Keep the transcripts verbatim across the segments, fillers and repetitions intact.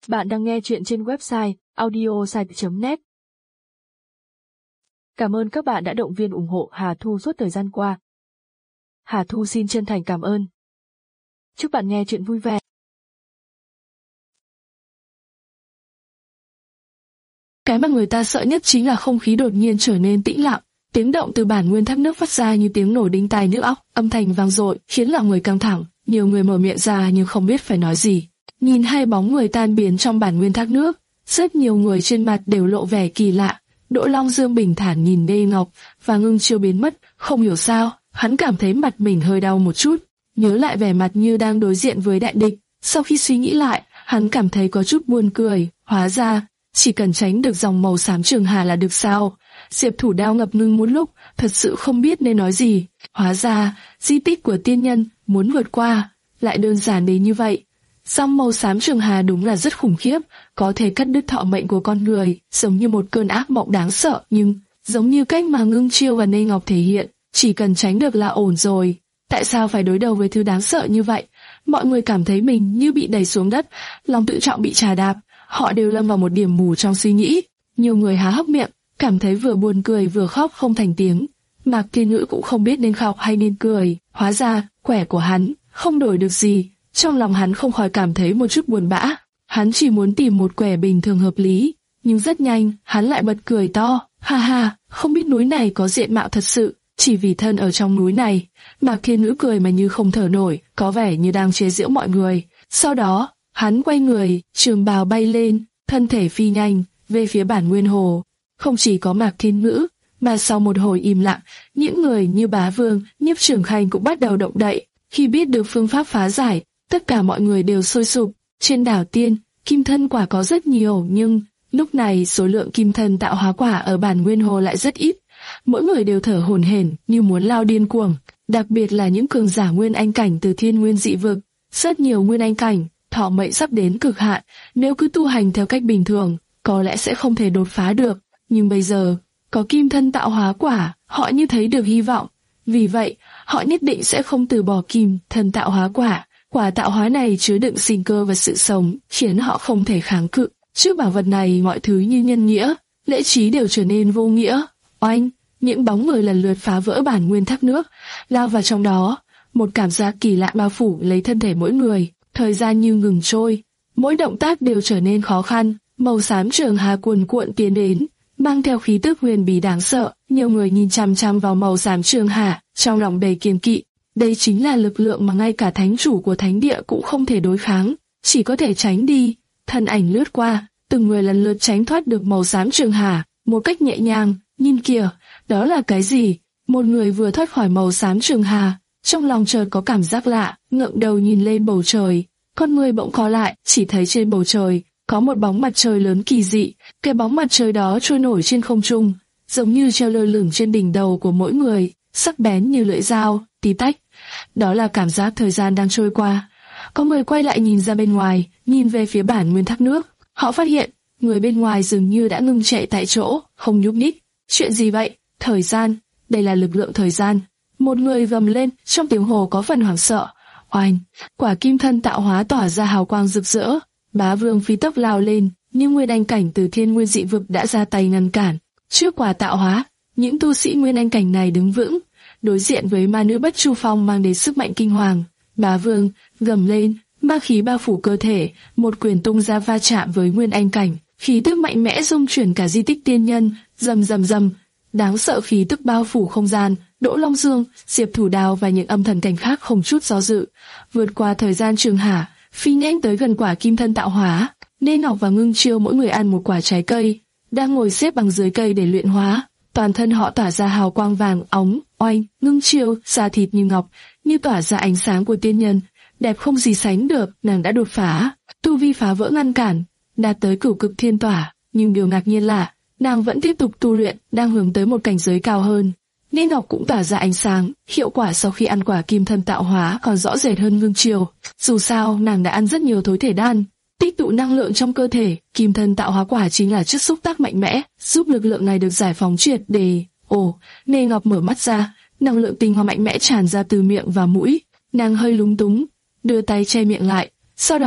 Bạn đang nghe chuyện trên website audiosite chấm net. Cảm ơn các bạn đã động viên ủng hộ Hà Thu suốt thời gian qua. Hà Thu xin chân thành cảm ơn. Chúc bạn nghe chuyện vui vẻ. Cái mà người ta sợ nhất chính là không khí đột nhiên trở nên tĩnh lặng. Tiếng động từ bản nguyên thác nước phát ra như tiếng nổ đinh tai nhức óc, âm thanh vang dội khiến lòng người căng thẳng. Nhiều người mở miệng ra nhưng không biết phải nói gì. Nhìn hai bóng người tan biến trong bản nguyên thác nước, rất nhiều người trên mặt đều lộ vẻ kỳ lạ. Đỗ Long Dương bình thản nhìn Lê Ngọc và Ngưng Chiêu biến mất, không hiểu sao, hắn cảm thấy mặt mình hơi đau một chút, nhớ lại vẻ mặt như đang đối diện với đại địch. Sau khi suy nghĩ lại, hắn cảm thấy có chút buồn cười, hóa ra chỉ cần tránh được dòng màu xám Trường Hà là được sao? Diệp Thủ Đao ngập ngừng một lúc, thật sự không biết nên nói gì. Hóa ra, di tích của tiên nhân muốn vượt qua lại đơn giản đến như vậy. Dòng màu xám Trường Hà đúng là rất khủng khiếp, có thể cắt đứt thọ mệnh của con người, giống như một cơn ác mộng đáng sợ. Nhưng giống như cách mà Ngưng Chiêu và Lê Ngọc thể hiện, chỉ cần tránh được là ổn rồi. Tại sao phải đối đầu với thứ đáng sợ như vậy? Mọi người cảm thấy mình như bị đẩy xuống đất, lòng tự trọng bị trà đạp. Họ đều lâm vào một điểm mù trong suy nghĩ. Nhiều người há hốc miệng, cảm thấy vừa buồn cười vừa khóc không thành tiếng. Mạc Thiên Ngữ cũng không biết nên khóc hay nên cười. Hóa ra, quẻ của hắn không đổi được gì. Trong lòng hắn không khỏi cảm thấy một chút buồn bã. Hắn chỉ muốn tìm một quẻ bình thường hợp lý. Nhưng rất nhanh, hắn lại bật cười to. Ha ha, không biết núi này có diện mạo thật sự, chỉ vì thân ở trong núi này. Mạc Thiên Ngữ cười mà như không thở nổi, có vẻ như đang chế giễu mọi người. Sau đó, hắn quay người, trường bào bay lên, thân thể phi nhanh, về phía bản nguyên hồ. Không chỉ có Mạc Thiên Ngữ, mà sau một hồi im lặng, những người như Bá Vương, Nhiếp Trưởng Khanh cũng bắt đầu động đậy. Khi biết được phương pháp phá giải, tất cả mọi người đều sôi sục. Trên đảo Tiên, kim thân quả có rất nhiều, nhưng lúc này số lượng kim thân tạo hóa quả ở bản nguyên hồ lại rất ít. Mỗi người đều thở hổn hển như muốn lao điên cuồng, đặc biệt là những cường giả nguyên anh cảnh từ thiên nguyên dị vực. Rất nhiều nguyên anh cảnh, thọ mệnh sắp đến cực hạn, nếu cứ tu hành theo cách bình thường, có lẽ sẽ không thể đột phá được. Nhưng bây giờ, có kim thân tạo hóa quả, họ như thấy được hy vọng. Vì vậy, họ nhất định sẽ không từ bỏ kim thân tạo hóa quả. Quả tạo hóa này chứa đựng sinh cơ và sự sống, khiến họ không thể kháng cự. Trước bảo vật này, mọi thứ như nhân nghĩa, lễ trí đều trở nên vô nghĩa. Oanh, những bóng người lần lượt phá vỡ bản nguyên thác nước, lao vào trong đó. Một cảm giác kỳ lạ bao phủ lấy thân thể mỗi người. Thời gian như ngừng trôi, mỗi động tác đều trở nên khó khăn. Màu xám Trường Hà cuồn cuộn tiến đến, mang theo khí tức huyền bí đáng sợ. Nhiều người nhìn chằm chằm vào màu xám Trường Hà, trong lòng đầy kiêng kỵ. Đây chính là lực lượng mà ngay cả thánh chủ của thánh địa cũng không thể đối kháng, chỉ có thể tránh đi. Thân ảnh lướt qua, từng người lần lượt tránh thoát được màu xám Trường Hà, một cách nhẹ nhàng. Nhìn kìa, đó là cái gì? Một người vừa thoát khỏi màu xám Trường Hà, trong lòng chợt có cảm giác lạ, ngẩng đầu nhìn lên bầu trời, con người bỗng co lại, chỉ thấy trên bầu trời có một bóng mặt trời lớn kỳ dị. Cái bóng mặt trời đó trôi nổi trên không trung, giống như treo lơ lửng trên đỉnh đầu của mỗi người, sắc bén như lưỡi dao, tí tách. Đó là cảm giác thời gian đang trôi qua. Có người quay lại nhìn ra bên ngoài, nhìn về phía bản nguyên thác nước. Họ phát hiện, người bên ngoài dường như đã ngưng chạy tại chỗ, không nhúc nhích. Chuyện gì vậy? Thời gian, đây là lực lượng thời gian. Một người gầm lên, trong tiếng hồ có phần hoảng sợ. Oanh, quả kim thân tạo hóa tỏa ra hào quang rực rỡ. Bá Vương phi tốc lao lên, nhưng nguyên anh cảnh từ thiên nguyên dị vực đã ra tay ngăn cản. Trước quả tạo hóa, những tu sĩ nguyên anh cảnh này đứng vững, đối diện với ma nữ Bất Chu Phong mang đến sức mạnh kinh hoàng. Bá Vương gầm lên, ma khí bao phủ cơ thể, một quyền tung ra va chạm với nguyên anh cảnh, khí tức mạnh mẽ rung chuyển cả di tích tiên nhân. Rầm rầm rầm, đáng sợ khí tức bao phủ không gian. Đỗ Long Dương, Diệp Thủ Đao và những âm thần cảnh khác không chút do dự, vượt qua thời gian Trường Hà, phi nhanh tới gần quả kim thân tạo hóa. Lê Ngọc và Ngưng Chiêu mỗi người ăn một quả trái cây, đang ngồi xếp bằng dưới cây để luyện hóa. Toàn thân họ tỏa ra hào quang vàng óng. Oanh, Ngưng Chiêu, da thịt như ngọc, như tỏa ra ánh sáng của tiên nhân, đẹp không gì sánh được. Nàng đã đột phá, tu vi phá vỡ ngăn cản, đạt tới cửu cực thiên tỏa. Nhưng điều ngạc nhiên là nàng vẫn tiếp tục tu luyện, đang hướng tới một cảnh giới cao hơn. Lê Ngọc cũng tỏa ra ánh sáng, hiệu quả sau khi ăn quả kim thân tạo hóa còn rõ rệt hơn Ngưng Chiêu. Dù sao, nàng đã ăn rất nhiều thối thể đan, tích tụ năng lượng trong cơ thể. Kim thân tạo hóa quả chính là chất xúc tác mạnh mẽ, giúp lực lượng này được giải phóng triệt để. Ồ, Lê Ngọc mở mắt ra, năng lượng tinh hoa mạnh mẽ tràn ra từ miệng và mũi. Nàng hơi lúng túng, đưa tay che miệng lại. Sau đó,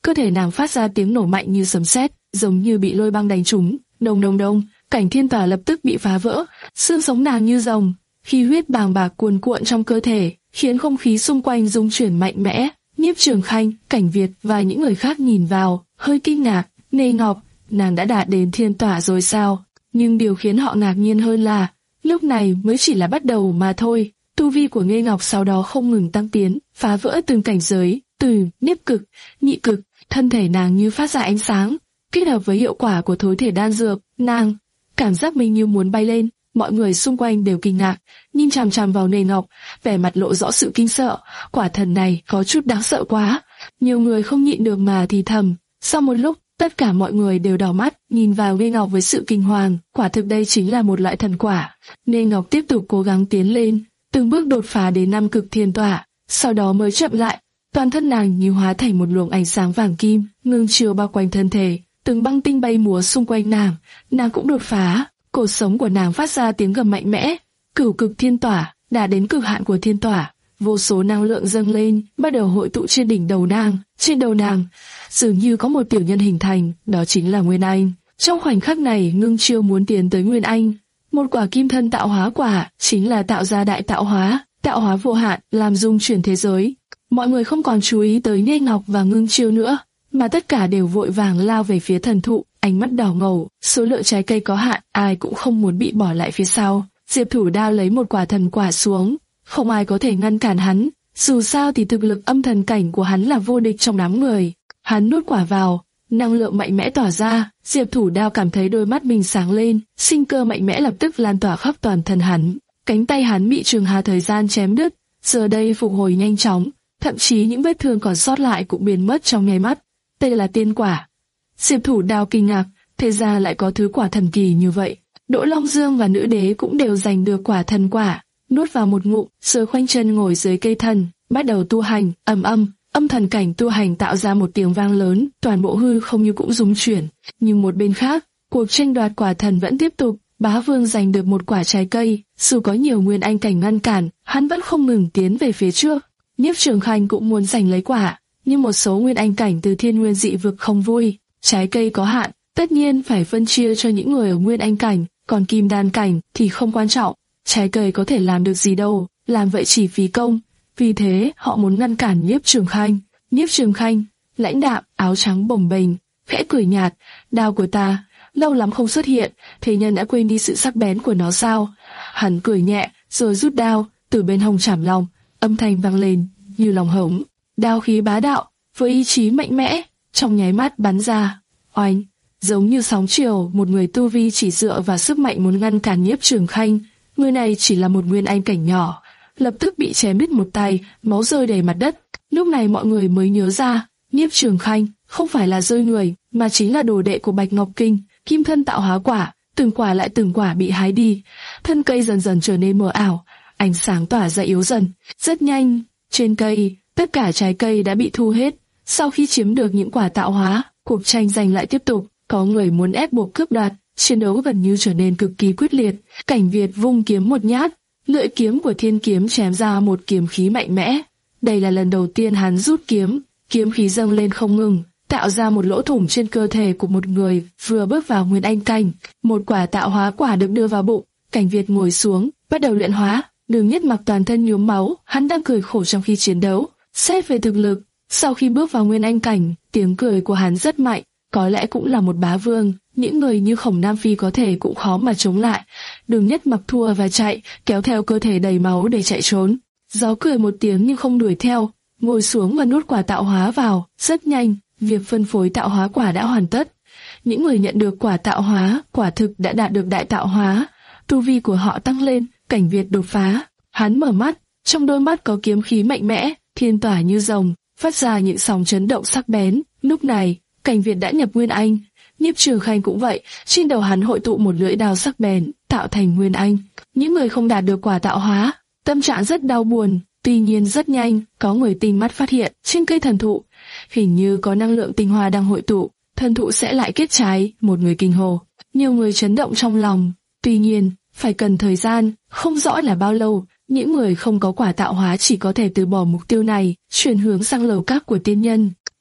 cơ thể nàng phát ra tiếng nổ mạnh như sấm sét, giống như bị lôi băng đánh trúng. Đông đông đông, cảnh thiên tỏa lập tức bị phá vỡ, xương sống nàng như rồng, khí huyết bàng bạc cuồn cuộn trong cơ thể, khiến không khí xung quanh rung chuyển mạnh mẽ. Nhiếp Trường Khanh, Cảnh Việt và những người khác nhìn vào, hơi kinh ngạc. Nê Ngọc, nàng đã đạt đến thiên tỏa rồi sao? Nhưng điều khiến họ ngạc nhiên hơn là, lúc này mới chỉ là bắt đầu mà thôi. Tu vi của Nê Ngọc sau đó không ngừng tăng tiến, phá vỡ từng cảnh giới, từ niếp cực, nhị cực, thân thể nàng như phát ra ánh sáng, kết hợp với hiệu quả của thối thể đan dược, nàng cảm giác mình như muốn bay lên. Mọi người xung quanh đều kinh ngạc, nhìn chằm chằm vào Nê Ngọc, vẻ mặt lộ rõ sự kinh sợ. Quả thần này có chút đáng sợ quá. Nhiều người không nhịn được mà thì thầm. Sau một lúc, tất cả mọi người đều đỏ mắt, nhìn vào Nê Ngọc với sự kinh hoàng. Quả thực đây chính là một loại thần quả. Nê Ngọc tiếp tục cố gắng tiến lên, từng bước đột phá đến năm cực thiên tỏa, sau đó mới chậm lại. Toàn thân nàng như hóa thành một luồng ánh sáng vàng kim, ngưng chiếu bao quanh thân thể. Từng băng tinh bay múa xung quanh nàng, nàng cũng đột phá. Cổ sống của nàng phát ra tiếng gầm mạnh mẽ. Cửu cực thiên tỏa, đã đến cực hạn của thiên tỏa. Vô số năng lượng dâng lên, bắt đầu hội tụ trên đỉnh đầu nàng. Trên đầu nàng, dường như có một tiểu nhân hình thành, đó chính là Nguyên Anh. Trong khoảnh khắc này, ngưng chiêu muốn tiến tới Nguyên Anh. Một quả kim thân tạo hóa quả, chính là tạo ra đại tạo hóa, tạo hóa vô hạn, làm rung chuyển thế giới. Mọi người không còn chú ý tới Nê Ngọc và ngưng chiêu nữa, mà tất cả đều vội vàng lao về phía thần thụ, ánh mắt đỏ ngầu. Số lượng trái cây có hạn, ai cũng không muốn bị bỏ lại phía sau. Diệp Thủ Đao lấy một quả thần quả xuống, không ai có thể ngăn cản hắn. Dù sao thì thực lực âm thần cảnh của hắn là vô địch trong đám người. Hắn nuốt quả vào, năng lượng mạnh mẽ tỏa ra. Diệp Thủ Đao cảm thấy đôi mắt mình sáng lên, sinh cơ mạnh mẽ lập tức lan tỏa khắp toàn thân hắn. Cánh tay hắn bị Trường Hà thời gian chém đứt, giờ đây phục hồi nhanh chóng, thậm chí những vết thương còn sót lại cũng biến mất trong nháy mắt. Đây là tiên quả. Diệp Thủ Đao kinh ngạc, thế ra lại có thứ quả thần kỳ như vậy. Đỗ Long Dương và nữ đế cũng đều giành được quả thần quả, nuốt vào một ngụm, rồi khoanh chân ngồi dưới cây thần, bắt đầu tu hành. Ầm ầm, âm thần cảnh tu hành tạo ra một tiếng vang lớn, toàn bộ hư không như cũng rung chuyển. Nhưng một bên khác, cuộc tranh đoạt quả thần vẫn tiếp tục. Bá Vương giành được một quả trái cây, dù có nhiều nguyên anh cảnh ngăn cản, hắn vẫn không ngừng tiến về phía trước. Nhiếp Trường Khanh cũng muốn giành lấy quả, nhưng một số nguyên anh cảnh từ Thiên Nguyên dị vực không vui. Trái cây có hạn, tất nhiên phải phân chia cho những người ở nguyên anh cảnh, còn kim đan cảnh thì không quan trọng. Trái cây có thể làm được gì đâu, làm vậy chỉ phí công. Vì thế họ muốn ngăn cản Nhiếp Trường Khanh. Nhiếp Trường Khanh, lãnh đạm, áo trắng bồng bềnh, khẽ cười nhạt. Đao của ta, lâu lắm không xuất hiện, thế nhân đã quên đi sự sắc bén của nó sao? Hắn cười nhẹ, rồi rút đao, từ bên hông chảm lòng, âm thanh vang lên như lòng hống. Đao khí bá đạo, với ý chí mạnh mẽ, trong nháy mắt bắn ra. Oanh, giống như sóng chiều, một người tu vi chỉ dựa vào sức mạnh muốn ngăn cản Nhiếp Trường Khanh. Người này chỉ là một nguyên anh cảnh nhỏ, lập tức bị chém đứt một tay, máu rơi đầy mặt đất. Lúc này mọi người mới nhớ ra, Nhiếp Trường Khanh không phải là rơi người, mà chính là đồ đệ của Bạch Ngọc Kinh, kim thân tạo hóa quả. Từng quả lại từng quả bị hái đi, thân cây dần dần trở nên mờ ảo, ánh sáng tỏa ra yếu dần. Rất nhanh, trên cây, tất cả trái cây đã bị thu hết. Sau khi chiếm được những quả tạo hóa, cuộc tranh giành lại tiếp tục. Có người muốn ép buộc cướp đoạt, chiến đấu gần như trở nên cực kỳ quyết liệt. Cảnh Việt vung kiếm một nhát, lưỡi kiếm của thiên kiếm chém ra một kiếm khí mạnh mẽ. Đây là lần đầu tiên hắn rút kiếm, kiếm khí dâng lên không ngừng, tạo ra một lỗ thủng trên cơ thể của một người vừa bước vào nguyên anh cảnh. Một quả tạo hóa quả được đưa vào bụng. Cảnh Việt ngồi xuống, bắt đầu luyện hóa. Đường Nhất Mặc toàn thân nhuốm máu, hắn đang cười khổ trong khi chiến đấu. Xét về thực lực, sau khi bước vào nguyên anh cảnh, tiếng cười của hắn rất mạnh, có lẽ cũng là một bá vương. Những người như Khổng Nam Phi có thể cũng khó mà chống lại. Đường Nhất Mặc thua và chạy, kéo theo cơ thể đầy máu để chạy trốn. Gió cười một tiếng nhưng không đuổi theo, ngồi xuống và nuốt quả tạo hóa vào. Rất nhanh, việc phân phối tạo hóa quả đã hoàn tất. Những người nhận được quả tạo hóa, quả thực đã đạt được đại tạo hóa. Tu vi của họ tăng lên, Cảnh Việt đột phá. Hắn mở mắt, trong đôi mắt có kiếm khí mạnh mẽ, thiên tỏa như rồng, phát ra những sóng chấn động sắc bén. Lúc này, Cảnh Việt đã nhập nguyên anh. Nhiếp Trường Khanh cũng vậy, trên đầu hắn hội tụ một lưỡi đao sắc bén, tạo thành nguyên anh. Những người không đạt được quả tạo hóa, tâm trạng rất đau buồn. Tuy nhiên rất nhanh, có người tinh mắt phát hiện, trên cây thần thụ, hình như có năng lượng tinh hoa đang hội tụ, thần thụ sẽ lại kết trái. Một người kinh hồ, nhiều người chấn động trong lòng. Tuy nhiên, phải cần thời gian, không rõ là bao lâu. Những người không có quả tạo hóa chỉ có thể từ bỏ mục tiêu này, chuyển hướng sang lầu các của tiên nhân.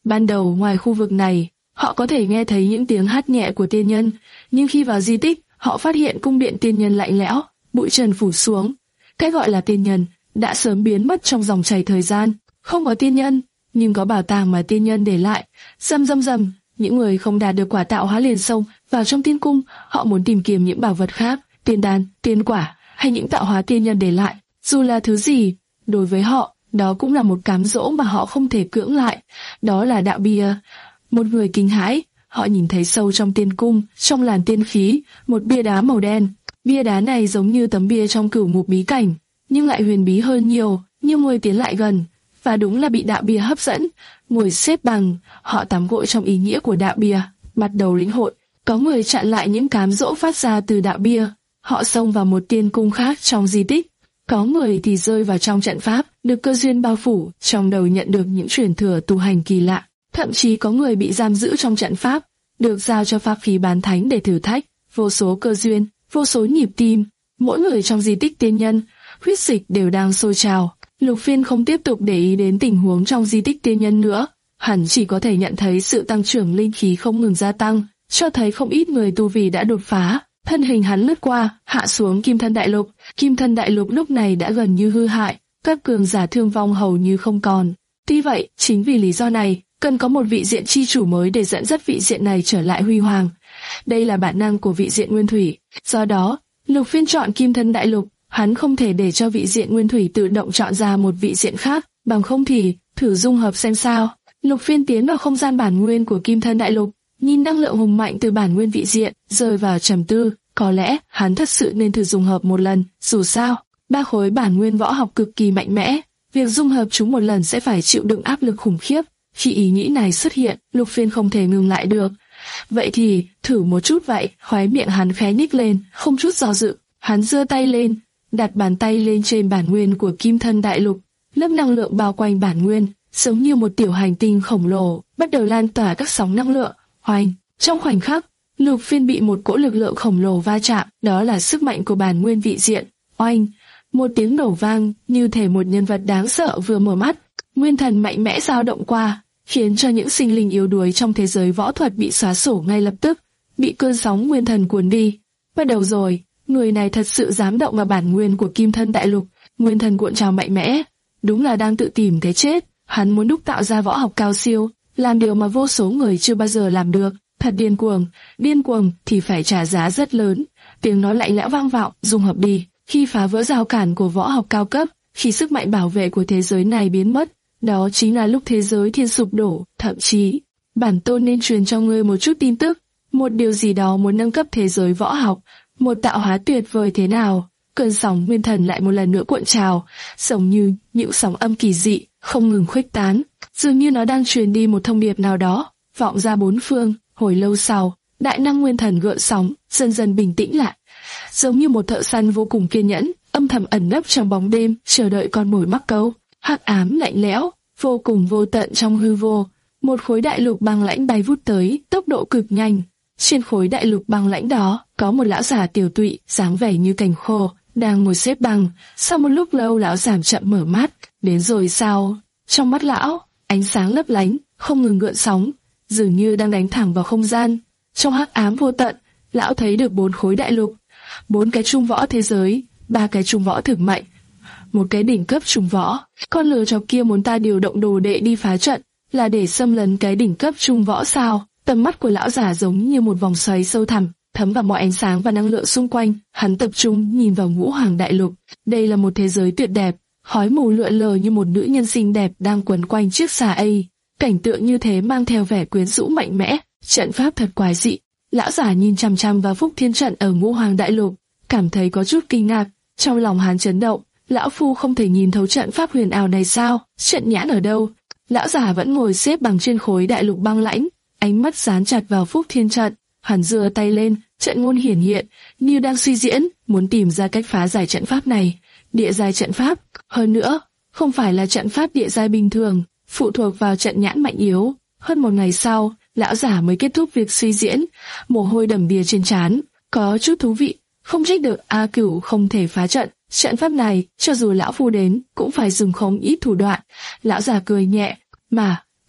Ban đầu ngoài khu vực này, họ có thể nghe thấy những tiếng hát nhẹ của tiên nhân, nhưng khi vào di tích, họ phát hiện cung điện tiên nhân lạnh lẽo, bụi trần phủ xuống. Cái gọi là tiên nhân đã sớm biến mất trong dòng chảy thời gian. Không có tiên nhân, nhưng có bảo tàng mà tiên nhân để lại. Rầm rầm rầm, những người không đạt được quả tạo hóa liền xông vào trong tiên cung, họ muốn tìm kiếm những bảo vật khác, tiên đan, tiên quả hay những tạo hóa tiên nhân để lại. Dù là thứ gì, đối với họ, đó cũng là một cám dỗ mà họ không thể cưỡng lại. Đó là đạo bia. Một người kinh hãi, họ nhìn thấy sâu trong tiên cung, trong làn tiên khí, một bia đá màu đen. Bia đá này giống như tấm bia trong cửu ngục bí cảnh, nhưng lại huyền bí hơn nhiều. Nhiều người tiến lại gần, và đúng là bị đạo bia hấp dẫn. Ngồi xếp bằng, họ tắm gội trong ý nghĩa của đạo bia, bắt đầu lĩnh hội. Có người chặn lại những cám dỗ phát ra từ đạo bia, họ xông vào một tiên cung khác trong di tích. Có người thì rơi vào trong trận pháp, được cơ duyên bao phủ, trong đầu nhận được những truyền thừa tu hành kỳ lạ. Thậm chí có người bị giam giữ trong trận pháp, được giao cho pháp khí bán thánh để thử thách. Vô số cơ duyên, vô số nhịp tim, mỗi người trong di tích tiên nhân, huyết dịch đều đang sôi trào. Lục Phiên không tiếp tục để ý đến tình huống trong di tích tiên nhân nữa, hắn chỉ có thể nhận thấy sự tăng trưởng linh khí không ngừng gia tăng, cho thấy không ít người tu vi đã đột phá. Thân hình hắn lướt qua, hạ xuống Kim Thân Đại Lục. Kim Thân Đại Lục lúc này đã gần như hư hại, các cường giả thương vong hầu như không còn. Tuy vậy, chính vì lý do này, cần có một vị diện chi chủ mới để dẫn dắt vị diện này trở lại huy hoàng. Đây là bản năng của vị diện Nguyên Thủy. Do đó, Lục Phiên chọn Kim Thân Đại Lục. Hắn không thể để cho vị diện Nguyên Thủy tự động chọn ra một vị diện khác, bằng không thì thử dung hợp xem sao. Lục Phiên tiến vào không gian bản nguyên của Kim Thân Đại Lục, nhìn năng lượng hùng mạnh từ bản nguyên vị diện, rơi vào trầm tư. Có lẽ hắn thật sự nên thử dung hợp một lần. Dù sao, ba khối bản nguyên võ học cực kỳ mạnh mẽ, việc dung hợp chúng một lần sẽ phải chịu đựng áp lực khủng khiếp. Khi ý nghĩ này xuất hiện, Lục Phiên không thể ngừng lại được. Vậy thì thử một chút vậy. Khóe miệng hắn khẽ nhích lên, không chút do dự. Hắn giơ tay lên, đặt bàn tay lên trên bản nguyên của Kim Thân Đại Lục. Lớp năng lượng bao quanh bản nguyên, giống như một tiểu hành tinh khổng lồ, bắt đầu lan tỏa các sóng năng lượng. Oanh! Trong khoảnh khắc, Lục Phiên bị một cỗ lực lượng khổng lồ va chạm, đó là sức mạnh của bản nguyên vị diện. Oanh! Một tiếng nổ vang, như thể một nhân vật đáng sợ vừa mở mắt. Nguyên thần mạnh mẽ dao động qua, khiến cho những sinh linh yếu đuối trong thế giới võ thuật bị xóa sổ ngay lập tức, bị cơn sóng nguyên thần cuốn đi. Bắt đầu rồi, người này thật sự dám động vào bản nguyên của Kim Thân Đại Lục. Nguyên thần cuộn trào mạnh mẽ, đúng là đang tự tìm cái chết. Hắn muốn đúc tạo ra võ học cao siêu, làm điều mà vô số người chưa bao giờ làm được. Thật điên cuồng, điên cuồng thì phải trả giá rất lớn. Tiếng nói lạnh lẽo vang vọng, dung hợp đi. Khi phá vỡ rào cản của võ học cao cấp, khi sức mạnh bảo vệ của thế giới này biến mất, đó chính là lúc thế giới thiên sụp đổ. Thậm chí, bản tôn nên truyền cho ngươi một chút tin tức, một điều gì đó muốn nâng cấp thế giới võ học, một tạo hóa tuyệt vời thế nào. Cơn sóng nguyên thần lại một lần nữa cuộn trào, giống như những sóng âm kỳ dị, không ngừng khuếch tán, dường như nó đang truyền đi một thông điệp nào đó, vọng ra bốn phương. Hồi lâu sau, đại năng nguyên thần gợn sóng, dần dần bình tĩnh lại, giống như một thợ săn vô cùng kiên nhẫn, âm thầm ẩn nấp trong bóng đêm, chờ đợi con mồi mắc câu. Hắc ám lạnh lẽo, vô cùng vô tận trong hư vô, một khối đại lục băng lãnh bay vút tới, tốc độ cực nhanh. Trên khối đại lục băng lãnh đó, có một lão già tiểu tụy, dáng vẻ như cành khô, đang ngồi xếp bằng. Sau một lúc lâu, lão già chậm mở mắt. Đến rồi sao? Trong mắt lão, ánh sáng lấp lánh, không ngừng gợn sóng, dường như đang đánh thẳng vào không gian. Trong hắc ám vô tận, lão thấy được bốn khối đại lục, bốn cái trung võ thế giới, ba cái trung võ thực mạnh, một cái đỉnh cấp trung võ. Con lừa chọc kia muốn ta điều động đồ đệ đi phá trận, là để xâm lấn cái đỉnh cấp trung võ sao? Tầm mắt của lão già giống như một vòng xoáy sâu thẳm, thấm vào mọi ánh sáng và năng lượng xung quanh. Hắn tập trung nhìn vào ngũ hoàng đại lục. Đây là một thế giới tuyệt đẹp, khói mù lượn lờ như một nữ nhân xinh đẹp đang quấn quanh chiếc xà ấy. Cảnh tượng như thế mang theo vẻ quyến rũ mạnh mẽ, trận pháp thật quái dị. Lão giả nhìn chằm chằm vào Phúc Thiên trận ở ngũ hoàng đại lục, cảm thấy có chút kinh ngạc. Trong lòng hắn chấn động, lão phu không thể nhìn thấu trận pháp huyền ảo này sao? Trận nhãn ở đâu? Lão giả vẫn ngồi xếp bằng trên khối đại lục băng lãnh, ánh mắt dán chặt vào Phúc Thiên trận. Hắn giơ tay lên, trận ngôn hiển hiện, như đang suy diễn, muốn tìm ra cách phá giải trận pháp này. Địa giai trận pháp, hơn nữa, không phải là trận pháp địa giai bình thường, phụ thuộc vào trận nhãn mạnh yếu. Hơn một ngày sau, lão giả mới kết thúc việc suy diễn, mồ hôi đầm đìa trên trán, có chút thú vị. Không trách được A Cửu không thể phá trận, trận pháp này, cho dù lão phu đến, cũng phải dùng không ít thủ đoạn. Lão già cười nhẹ, mà,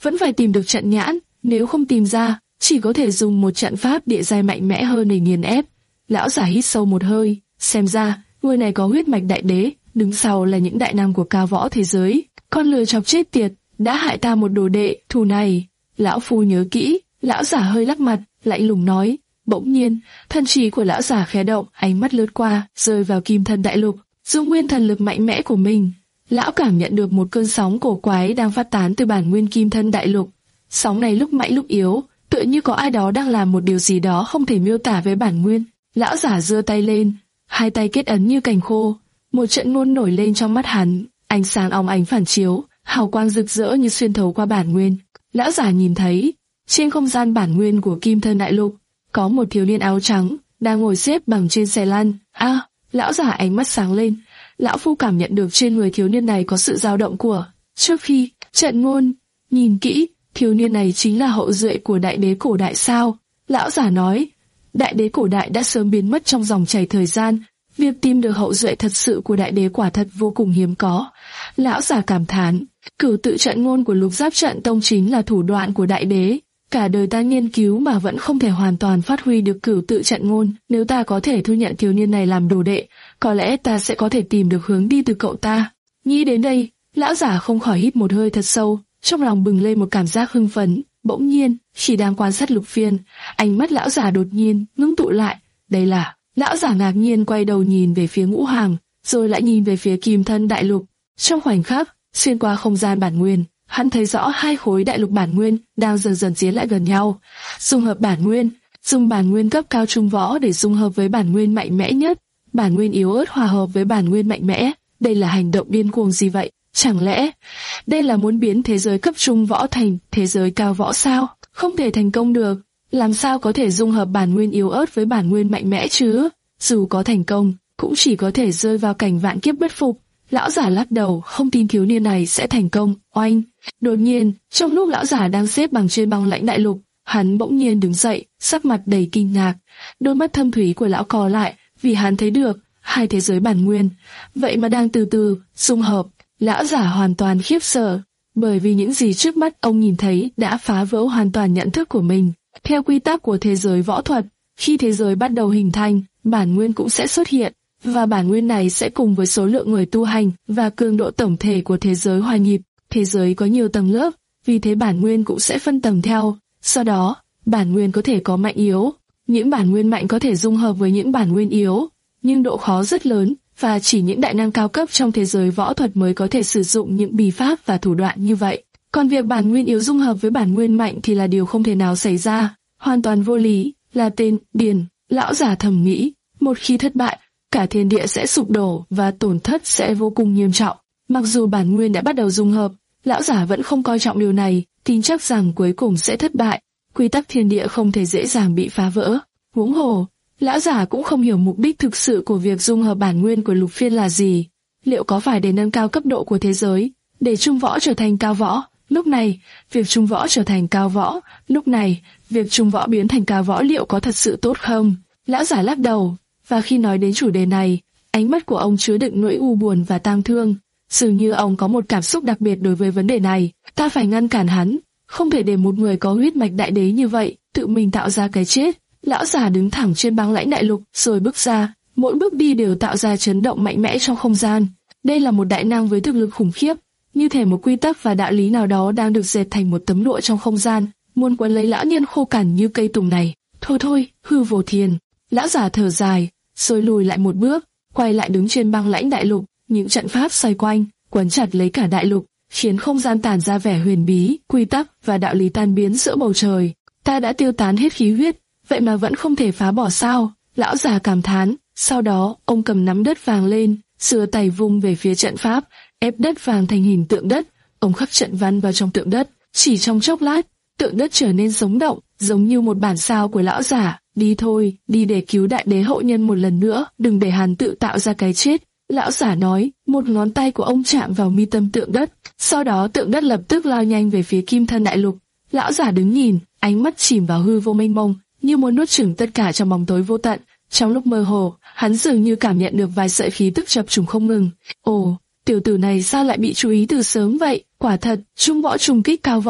vẫn phải tìm được trận nhãn, nếu không tìm ra, chỉ có thể dùng một trận pháp địa giai mạnh mẽ hơn để nghiền ép. Lão giả hít sâu một hơi, xem ra, người này có huyết mạch đại đế, đứng sau là những đại nam của cao võ thế giới. Con lừa chọc chết tiệt, đã hại ta một đồ đệ, thù này, lão phu nhớ kỹ. Lão giả hơi lắc mặt, lạnh lùng nói. Bỗng nhiên, thần trí của lão giả khẽ động, ánh mắt lướt qua, rơi vào kim thân đại lục, dùng nguyên thần lực mạnh mẽ của mình. Lão cảm nhận được một cơn sóng cổ quái đang phát tán từ bản nguyên kim thân đại lục. Sóng này lúc mạnh lúc yếu, tựa như có ai đó đang làm một điều gì đó không thể miêu tả với bản nguyên. Lão giả giơ tay lên, hai tay kết ấn như cành khô, một trận ngôn nổi lên trong mắt hắn, ánh sáng óng ánh phản chiếu, hào quang rực rỡ như xuyên thấu qua bản nguyên. Lão giả nhìn thấy, trên không gian bản nguyên của kim thân đại lục, có một thiếu niên áo trắng đang ngồi xếp bằng trên xe lăn. A, à, lão giả ánh mắt sáng lên. Lão phu cảm nhận được trên người thiếu niên này có sự dao động của trước khi trận ngôn. Nhìn kỹ, thiếu niên này chính là hậu duệ của đại đế cổ đại sao? Lão giả nói. Đại đế cổ đại đã sớm biến mất trong dòng chảy thời gian. Việc tìm được hậu duệ thật sự của đại đế quả thật vô cùng hiếm có. Lão giả cảm thán. Cửu tự trận ngôn của Lục Giáp Trận Tông chính là thủ đoạn của đại đế. Cả đời ta nghiên cứu mà vẫn không thể hoàn toàn phát huy được cửu tự trận ngôn. Nếu ta có thể thu nhận thiếu niên này làm đồ đệ, có lẽ ta sẽ có thể tìm được hướng đi từ cậu ta. Nghĩ đến đây, lão giả không khỏi hít một hơi thật sâu, trong lòng bừng lên một cảm giác hưng phấn. Bỗng nhiên, khi đang quan sát Lục Phiên, ánh mắt lão giả đột nhiên ngưng tụ lại. Đây là... Lão giả ngạc nhiên quay đầu nhìn về phía Ngũ Hàng, rồi lại nhìn về phía kim thân đại lục. Trong khoảnh khắc, xuyên qua không gian bản nguyên, hắn thấy rõ hai khối đại lục bản nguyên đang dần dần tiến lại gần nhau. Dung hợp bản nguyên, dùng bản nguyên cấp cao trung võ để dung hợp với bản nguyên mạnh mẽ nhất, bản nguyên yếu ớt hòa hợp với bản nguyên mạnh mẽ. Đây là hành động điên cuồng gì vậy? Chẳng lẽ đây là muốn biến thế giới cấp trung võ thành thế giới cao võ sao? Không thể thành công được. Làm sao có thể dung hợp bản nguyên yếu ớt với bản nguyên mạnh mẽ chứ? Dù có thành công, cũng chỉ có thể rơi vào cảnh vạn kiếp bất phục. Lão giả lắc đầu, không tin thiếu niên này sẽ thành công. Oanh! Đột nhiên, trong lúc lão giả đang xếp bằng trên băng lãnh đại lục, hắn bỗng nhiên đứng dậy, sắc mặt đầy kinh ngạc. Đôi mắt thâm thúy của lão co lại, vì hắn thấy được hai thế giới bản nguyên, vậy mà đang từ từ dung hợp. Lão giả hoàn toàn khiếp sợ, bởi vì những gì trước mắt ông nhìn thấy đã phá vỡ hoàn toàn nhận thức của mình. Theo quy tắc của thế giới võ thuật, khi thế giới bắt đầu hình thành, bản nguyên cũng sẽ xuất hiện, và bản nguyên này sẽ cùng với số lượng người tu hành và cường độ tổng thể của thế giới hòa nhịp. Thế giới có nhiều tầng lớp, vì thế bản nguyên cũng sẽ phân tầng theo. Sau đó, bản nguyên có thể có mạnh yếu. Những bản nguyên mạnh có thể dung hợp với những bản nguyên yếu, nhưng độ khó rất lớn, và chỉ những đại năng cao cấp trong thế giới võ thuật mới có thể sử dụng những bí pháp và thủ đoạn như vậy. Còn việc bản nguyên yếu dung hợp với bản nguyên mạnh thì là điều không thể nào xảy ra, hoàn toàn vô lý, là tên điên. Lão giả thầm nghĩ, một khi thất bại, cả thiên địa sẽ sụp đổ và tổn thất sẽ vô cùng nghiêm trọng. Mặc dù bản nguyên đã bắt đầu dung hợp, lão giả vẫn không coi trọng điều này, tin chắc rằng cuối cùng sẽ thất bại. Quy tắc thiên địa không thể dễ dàng bị phá vỡ. Huống hồ, lão giả cũng không hiểu mục đích thực sự của việc dung hợp bản nguyên của Lục Phiên là gì. Liệu có phải để nâng cao cấp độ của thế giới, để trung võ trở thành cao võ? Lúc này, việc trung võ trở thành cao võ, lúc này, việc trung võ biến thành cao võ liệu có thật sự tốt không? Lão giả lắc đầu, và khi nói đến chủ đề này, ánh mắt của ông chứa đựng nỗi u buồn và tang thương. Dường như ông có một cảm xúc đặc biệt đối với vấn đề này. Ta phải ngăn cản hắn, không thể để một người có huyết mạch đại đế như vậy tự mình tạo ra cái chết. Lão giả đứng thẳng trên băng lãnh đại lục, rồi bước ra. Mỗi bước đi đều tạo ra chấn động mạnh mẽ trong không gian. Đây là một đại năng với thực lực khủng khiếp, như thể một quy tắc và đạo lý nào đó đang được dệt thành một tấm lụa trong không gian, muốn quấn lấy lão nhân khô cằn như cây tùng này. Thôi thôi, hư vô thiền. Lão giả thở dài, rồi lùi lại một bước, quay lại đứng trên băng lãnh đại lục. Những trận pháp xoay quanh, quấn chặt lấy cả đại lục, khiến không gian tản ra vẻ huyền bí, quy tắc và đạo lý tan biến giữa bầu trời. Ta đã tiêu tán hết khí huyết, vậy mà vẫn không thể phá bỏ sao? Lão già cảm thán. Sau đó, ông cầm nắm đất vàng lên, sửa tay vung về phía trận pháp, ép đất vàng thành hình tượng đất. Ông khắc trận văn vào trong tượng đất. Chỉ trong chốc lát, tượng đất trở nên sống động, giống như một bản sao của lão giả. Đi thôi, đi để cứu đại đế hậu nhân một lần nữa, đừng để hắn tự tạo ra cái chết. Lão giả nói, một ngón tay của ông chạm vào mi tâm tượng đất. Sau đó tượng đất lập tức lao nhanh về phía kim thân đại lục. Lão giả đứng nhìn, ánh mắt chìm vào hư vô mênh mông, như muốn nuốt chửng tất cả trong bóng tối vô tận. Trong lúc mơ hồ, hắn dường như cảm nhận được vài sợi khí tức chập trùng không ngừng. Ồ, tiểu tử này sao lại bị chú ý từ sớm vậy? Quả thật, trung võ trùng kích cao võ,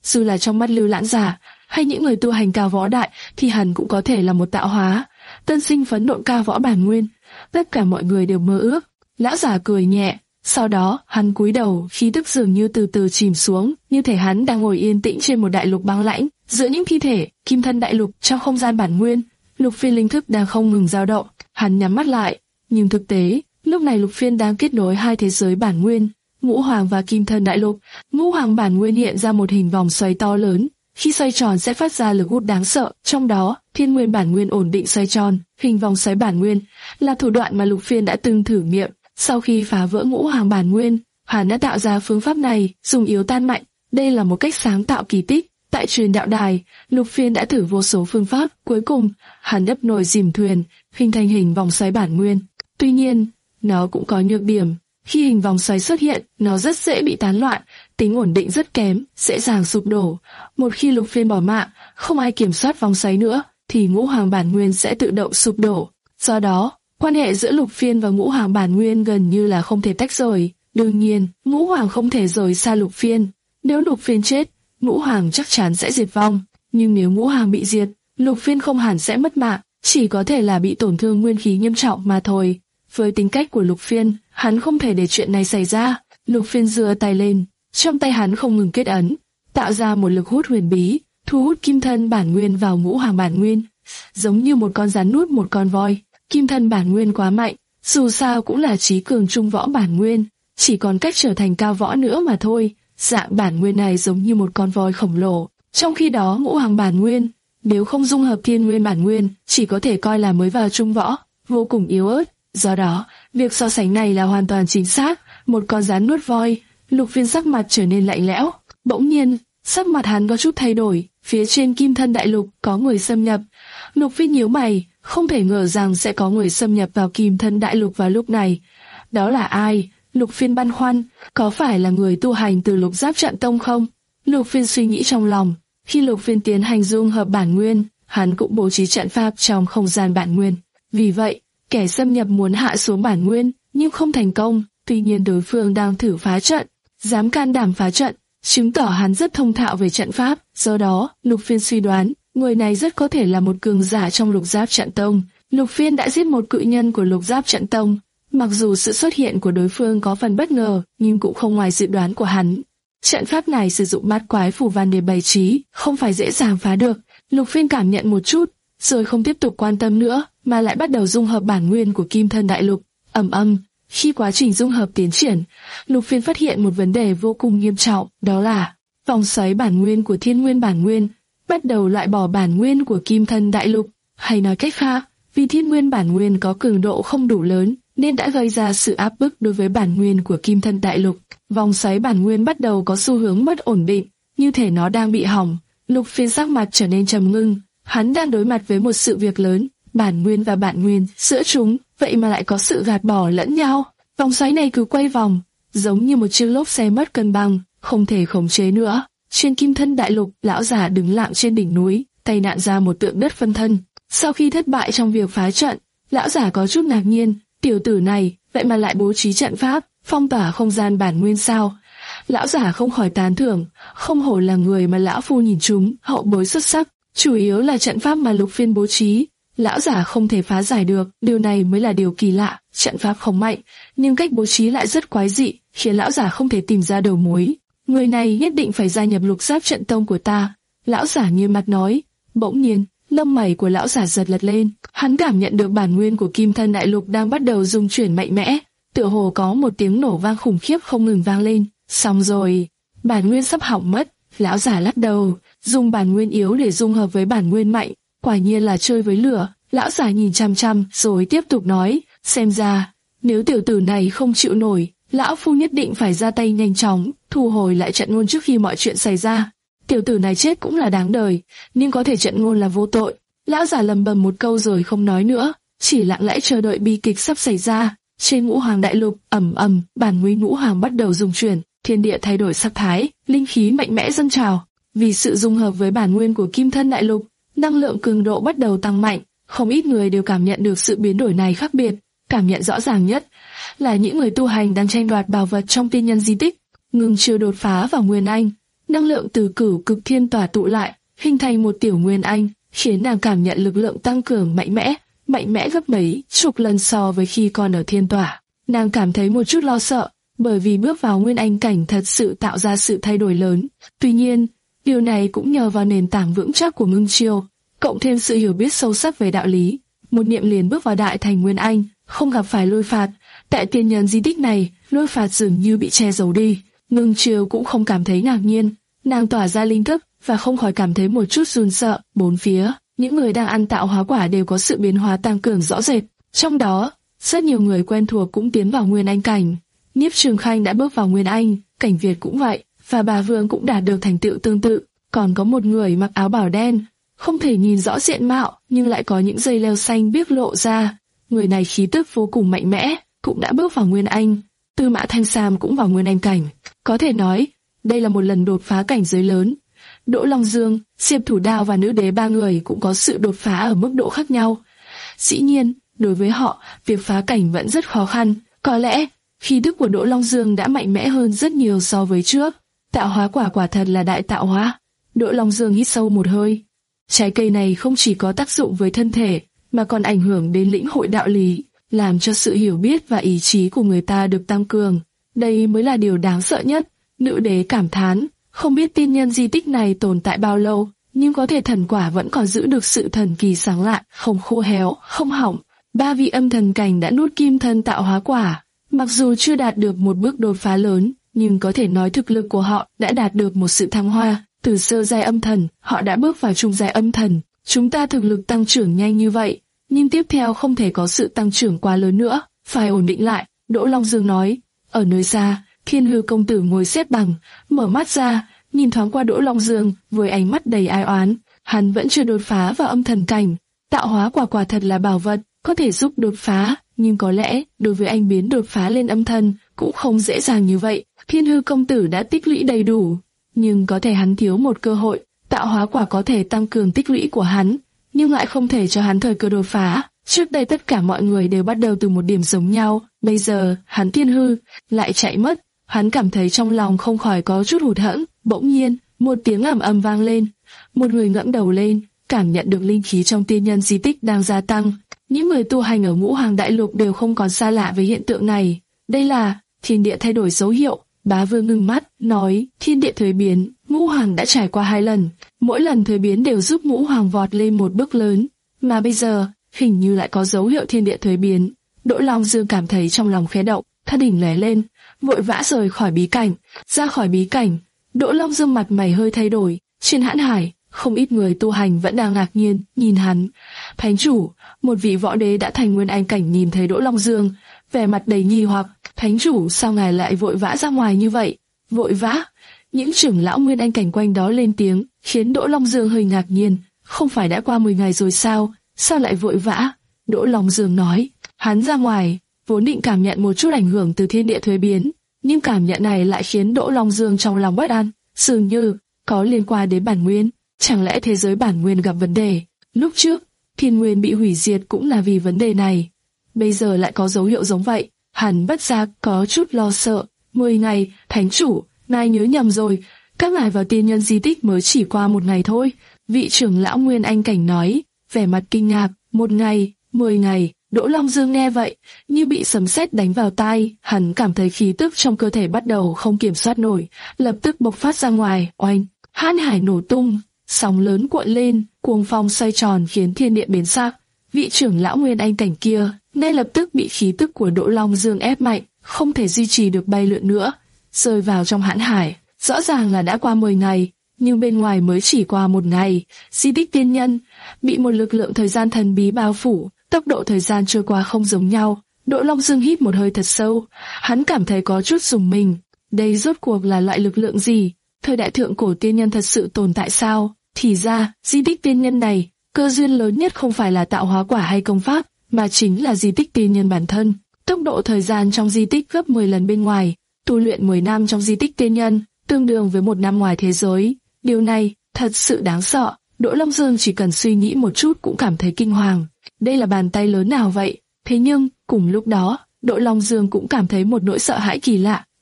dù là trong mắt Lưu Lãng Giả hay những người tu hành cao võ đại thì hắn cũng có thể là một tạo hóa, tân sinh phấn nộ cao võ bản nguyên. Tất cả mọi người đều mơ ước. Lão giả cười nhẹ, sau đó hắn cúi đầu, khí tức dường như từ từ chìm xuống, như thể hắn đang ngồi yên tĩnh trên một đại lục băng lãnh, giữa những thi thể, kim thân đại lục trong không gian bản nguyên. Lục Phiên linh thức đang không ngừng dao động, hắn nhắm mắt lại, nhưng thực tế, lúc này Lục Phiên đang kết nối hai thế giới bản nguyên, Ngũ Hoàng và Kim Thân Đại Lục. Ngũ Hoàng bản nguyên hiện ra một hình vòng xoay to lớn, khi xoay tròn sẽ phát ra lực hút đáng sợ, trong đó, Thiên Nguyên bản nguyên ổn định xoay tròn. Hình vòng xoáy bản nguyên là thủ đoạn mà Lục Phiên đã từng thử nghiệm. Sau khi phá vỡ Ngũ Hoàng bản nguyên, hắn đã tạo ra phương pháp này, dùng yếu tan mạnh. Đây là một cách sáng tạo kỳ tích. Tại truyền đạo đài, Lục Phiên đã thử vô số phương pháp, cuối cùng, hắn đắp nồi dìm thuyền, hình thành hình vòng xoáy bản nguyên. Tuy nhiên, nó cũng có nhược điểm. Khi hình vòng xoáy xuất hiện, nó rất dễ bị tán loạn, tính ổn định rất kém, dễ dàng sụp đổ. Một khi Lục Phiên bỏ mạng, không ai kiểm soát vòng xoáy nữa, thì Ngũ Hoàng bản nguyên sẽ tự động sụp đổ. Do đó, quan hệ giữa Lục Phiên và Ngũ Hoàng bản nguyên gần như là không thể tách rời. Đương nhiên, Ngũ Hoàng không thể rời xa Lục Phiên. Nếu Lục Phiên chết, Ngũ Hoàng chắc chắn sẽ diệt vong. Nhưng nếu Ngũ Hoàng bị diệt, Lục Phiên không hẳn sẽ mất mạng, chỉ có thể là bị tổn thương nguyên khí nghiêm trọng mà thôi. Với tính cách của Lục Phiên, hắn không thể để chuyện này xảy ra. Lục Phiên giơ tay lên, trong tay hắn không ngừng kết ấn, tạo ra một lực hút huyền bí, thu hút kim thân bản nguyên vào Ngũ Hoàng bản nguyên, giống như một con rắn nuốt một con voi. Kim thân bản nguyên quá mạnh, dù sao cũng là trí cường trung võ bản nguyên, chỉ còn cách trở thành cao võ nữa mà thôi. Dạng bản nguyên này giống như một con voi khổng lồ. Trong khi đó Ngũ Hoàng bản nguyên, nếu không dung hợp Thiên Nguyên bản nguyên, chỉ có thể coi là mới vào trung võ, vô cùng yếu ớt. Do đó, việc so sánh này là hoàn toàn chính xác. Một con rắn nuốt voi. Lục Phiên sắc mặt trở nên lạnh lẽo. Bỗng nhiên, sắc mặt hắn có chút thay đổi. Phía trên Kim Thân Đại Lục có người xâm nhập. Lục Phiên nhíu mày, không thể ngờ rằng sẽ có người xâm nhập vào Kim Thân Đại Lục vào lúc này. Đó là ai? Lục Phiên băn khoăn, có phải là người tu hành từ Lục Giáp Trận Tông không? Lục Phiên suy nghĩ trong lòng. Khi Lục Phiên tiến hành dung hợp bản nguyên, hắn cũng bố trí trận pháp trong không gian bản nguyên. Vì vậy, kẻ xâm nhập muốn hạ xuống bản nguyên, nhưng không thành công. Tuy nhiên đối phương đang thử phá trận, dám can đảm phá trận, chứng tỏ hắn rất thông thạo về trận pháp. Do đó, Lục Phiên suy đoán, người này rất có thể là một cường giả trong Lục Giáp Trận Tông. Lục Phiên đã giết một cự nhân của Lục Giáp Trận Tông. Mặc dù sự xuất hiện của đối phương có phần bất ngờ, nhưng cũng không ngoài dự đoán của hắn. Trận pháp này sử dụng bát quái phù văn để bày trí, không phải dễ dàng phá được. Lục Phiên cảm nhận một chút, rồi không tiếp tục quan tâm nữa, mà lại bắt đầu dung hợp bản nguyên của Kim Thân Đại Lục. Ầm ầm, khi quá trình dung hợp tiến triển, Lục Phiên phát hiện một vấn đề vô cùng nghiêm trọng, đó là vòng xoáy bản nguyên của Thiên Nguyên bản nguyên bắt đầu loại bỏ bản nguyên của Kim Thân Đại Lục. Hay nói cách khác, vì Thiên Nguyên bản nguyên có cường độ không đủ lớn, nên đã gây ra sự áp bức đối với bản nguyên của Kim Thân Đại Lục. Vòng xoáy bản nguyên bắt đầu có xu hướng mất ổn định, như thể nó đang bị hỏng. Lục Phiên sắc mặt trở nên trầm ngưng, hắn đang đối mặt với một sự việc lớn, bản nguyên và bản nguyên giữa chúng, vậy mà lại có sự gạt bỏ lẫn nhau. Vòng xoáy này cứ quay vòng, giống như một chiếc lốp xe mất cân bằng, không thể khống chế nữa. Trên Kim Thân Đại Lục, lão giả đứng lặng trên đỉnh núi, tay nặn ra một tượng đất phân thân. Sau khi thất bại trong việc phá trận, lão giả có chút ngạc nhiên. Tiểu tử này, vậy mà lại bố trí trận pháp, phong tỏa không gian bản nguyên sao? Lão giả không khỏi tán thưởng, không hổ là người mà lão phu nhìn trúng, hậu bối xuất sắc. Chủ yếu là trận pháp mà Lục Phiên bố trí, lão giả không thể phá giải được, điều này mới là điều kỳ lạ. Trận pháp không mạnh, nhưng cách bố trí lại rất quái dị, khiến lão giả không thể tìm ra đầu mối. Người này nhất định phải gia nhập Lục Giáp Trận Tông của ta. Lão giả nghiêm mặt nói. Bỗng nhiên, lông mày của lão giả giật lật lên, hắn cảm nhận được bản nguyên của Kim Thân Đại Lục đang bắt đầu rung chuyển mạnh mẽ, tựa hồ có một tiếng nổ vang khủng khiếp không ngừng vang lên. Xong rồi, bản nguyên sắp hỏng mất. Lão giả lắc đầu, dùng bản nguyên yếu để dung hợp với bản nguyên mạnh, quả nhiên là chơi với lửa. Lão giả nhìn chăm chăm, rồi tiếp tục nói, xem ra, nếu tiểu tử này không chịu nổi, lão phu nhất định phải ra tay nhanh chóng, thu hồi lại trận ngôn trước khi mọi chuyện xảy ra. Tiểu tử này chết cũng là đáng đời, nhưng có thể trận ngôn là vô tội. Lão giả lầm bầm một câu rồi không nói nữa, chỉ lặng lẽ chờ đợi bi kịch sắp xảy ra. Trên Ngũ Hoàng Đại Lục, ầm ầm, bản nguyên Ngũ Hoàng bắt đầu rung chuyển, thiên địa thay đổi sắc thái, linh khí mạnh mẽ dâng trào. Vì sự dung hợp với bản nguyên của Kim Thân Đại Lục, năng lượng cường độ bắt đầu tăng mạnh. Không ít người đều cảm nhận được sự biến đổi này khác biệt. Cảm nhận rõ ràng nhất là những người tu hành đang tranh đoạt bảo vật trong tiên nhân di tích. Ngưng chưa đột phá vào Nguyên Anh, năng lượng từ cửu cực thiên tỏa tụ lại, hình thành một tiểu nguyên anh, khiến nàng cảm nhận lực lượng tăng cường mạnh mẽ, mạnh mẽ gấp mấy chục lần so với khi còn ở thiên tỏa. Nàng cảm thấy một chút lo sợ, bởi vì bước vào nguyên anh cảnh thật sự tạo ra sự thay đổi lớn. Tuy nhiên, điều này cũng nhờ vào nền tảng vững chắc của Ngưng Chiêu, cộng thêm sự hiểu biết sâu sắc về đạo lý. Một niệm liền bước vào đại thành nguyên anh, không gặp phải lôi phạt. Tại tiên nhân di tích này, lôi phạt dường như bị che giấu đi. Ngưng Chiêu cũng không cảm thấy ngạc nhiên, nàng tỏa ra linh thức và không khỏi cảm thấy một chút run sợ. Bốn phía, những người đang ăn tạo hóa quả đều có sự biến hóa tăng cường rõ rệt. Trong đó, rất nhiều người quen thuộc cũng tiến vào nguyên anh cảnh. Nhiếp Trường Khanh đã bước vào nguyên anh, Cảnh Việt cũng vậy, và bà Vương cũng đạt được thành tựu tương tự. Còn có một người mặc áo bào đen, không thể nhìn rõ diện mạo, nhưng lại có những dây leo xanh biếc lộ ra. Người này khí tức vô cùng mạnh mẽ, cũng đã bước vào nguyên anh. Tư Mã Thanh Sam cũng vào nguyên anh cảnh. Có thể nói, đây là một lần đột phá cảnh giới lớn. Đỗ Long Dương, Diệp Thủ Đao và Nữ Đế ba người cũng có sự đột phá ở mức độ khác nhau. Dĩ nhiên, đối với họ, việc phá cảnh vẫn rất khó khăn. Có lẽ, khí tức của Đỗ Long Dương đã mạnh mẽ hơn rất nhiều so với trước. Tạo hóa quả quả thật là đại tạo hóa. Đỗ Long Dương hít sâu một hơi. Trái cây này không chỉ có tác dụng với thân thể, mà còn ảnh hưởng đến lĩnh hội đạo lý, làm cho sự hiểu biết và ý chí của người ta được tăng cường. Đây mới là điều đáng sợ nhất. Nữ Đế cảm thán, không biết tiên nhân di tích này tồn tại bao lâu, nhưng có thể thần quả vẫn còn giữ được sự thần kỳ sáng lạ, không khô héo, không hỏng. Ba vị âm thần cảnh đã nuốt kim thân tạo hóa quả, mặc dù chưa đạt được một bước đột phá lớn, nhưng có thể nói thực lực của họ đã đạt được một sự thăng hoa. Từ sơ giai âm thần, họ đã bước vào trung giai âm thần. Chúng ta thực lực tăng trưởng nhanh như vậy, nhưng tiếp theo không thể có sự tăng trưởng quá lớn nữa, phải ổn định lại. Đỗ Long Dương nói. Ở nơi xa, Thiên Hư công tử ngồi xếp bằng, mở mắt ra, nhìn thoáng qua Đỗ Long Dương với ánh mắt đầy ai oán. Hắn vẫn chưa đột phá vào âm thần cảnh. Tạo hóa quả quả thật là bảo vật, có thể giúp đột phá, nhưng có lẽ đối với anh biến đột phá lên âm thần cũng không dễ dàng như vậy. Thiên Hư công tử đã tích lũy đầy đủ, nhưng có thể hắn thiếu một cơ hội. Tạo hóa quả có thể tăng cường tích lũy của hắn, nhưng lại không thể cho hắn thời cơ đột phá. Trước đây tất cả mọi người đều bắt đầu từ một điểm giống nhau, bây giờ hắn Thiên Hư lại chạy mất. Hắn cảm thấy trong lòng không khỏi có chút hụt hẫng. Bỗng nhiên, một tiếng ầm ầm vang lên. Một người ngẩng đầu lên, cảm nhận được linh khí trong tiên nhân di tích đang gia tăng. Những người tu hành ở Ngũ Hoàng Đại Lục đều không còn xa lạ với hiện tượng này. Đây là thiên địa thay đổi dấu hiệu. Bá Vương ngưng mắt, nói, thiên địa thuế biến, Ngũ Hoàng đã trải qua hai lần. Mỗi lần thuế biến đều giúp Ngũ Hoàng vọt lên một bước lớn. Mà bây giờ, hình như lại có dấu hiệu thiên địa thuế biến. Đỗ Long Dương cảm thấy trong lòng khẽ động, thân hình lóe lên, vội vã rời khỏi bí cảnh. Ra khỏi bí cảnh, Đỗ Long Dương mặt mày hơi thay đổi. Trên Hãn Hải, không ít người tu hành vẫn đang ngạc nhiên nhìn hắn. Thánh chủ, một vị võ đế đã thành nguyên anh cảnh nhìn thấy Đỗ Long Dương, vẻ mặt đầy nghi hoặc. Thánh chủ, sao ngài lại vội vã ra ngoài như vậy? Vội vã? Những trưởng lão nguyên anh cảnh quanh đó lên tiếng, khiến Đỗ Long Dương hơi ngạc nhiên. Không phải đã qua mười ngày rồi sao? Sao lại vội vã? Đỗ Long Dương nói, hắn ra ngoài, vốn định cảm nhận một chút ảnh hưởng từ thiên địa thuế biến, nhưng cảm nhận này lại khiến Đỗ Long Dương trong lòng bất an, dường như có liên quan đến bản nguyên. Chẳng lẽ thế giới bản nguyên gặp vấn đề? Lúc trước, thiên nguyên bị hủy diệt cũng là vì vấn đề này. Bây giờ lại có dấu hiệu giống vậy. Hắn bất giác có chút lo sợ. Mười ngày, thánh chủ, ngài nhớ nhầm rồi. Các ngài vào tiên nhân di tích mới chỉ qua một ngày thôi. Vị trưởng lão nguyên anh cảnh nói, vẻ mặt kinh ngạc. Một ngày, mười ngày. Đỗ Long Dương nghe vậy, như bị sấm sét đánh vào tai. Hắn cảm thấy khí tức trong cơ thể bắt đầu không kiểm soát nổi, lập tức bộc phát ra ngoài. Oanh! Hãn Hải nổ tung, sóng lớn cuộn lên, cuồng phong xoay tròn khiến thiên địa biến sắc. Vị trưởng lão nguyên anh cảnh kia nên lập tức bị khí tức của Đỗ Long Dương ép mạnh, không thể duy trì được bay lượn nữa, rơi vào trong Hãn Hải. Rõ ràng là đã qua mười ngày, nhưng bên ngoài mới chỉ qua một ngày. Di tích tiên nhân bị một lực lượng thời gian thần bí bao phủ, tốc độ thời gian trôi qua không giống nhau. Đỗ Long Dương hít một hơi thật sâu, hắn cảm thấy có chút rùng mình. Đây rốt cuộc là loại lực lượng gì? Thời đại thượng cổ tiên nhân thật sự tồn tại sao? Thì ra, di tích tiên nhân này, cơ duyên lớn nhất không phải là tạo hóa quả hay công pháp, mà chính là di tích tiên nhân bản thân. Tốc độ thời gian trong di tích gấp mười lần bên ngoài, tu luyện mười năm trong di tích tiên nhân, tương đương với một năm ngoài thế giới. Điều này, thật sự đáng sợ. Đỗ Long Dương chỉ cần suy nghĩ một chút cũng cảm thấy kinh hoàng. Đây là bàn tay lớn nào vậy? Thế nhưng, cùng lúc đó, Đỗ Long Dương cũng cảm thấy một nỗi sợ hãi kỳ lạ.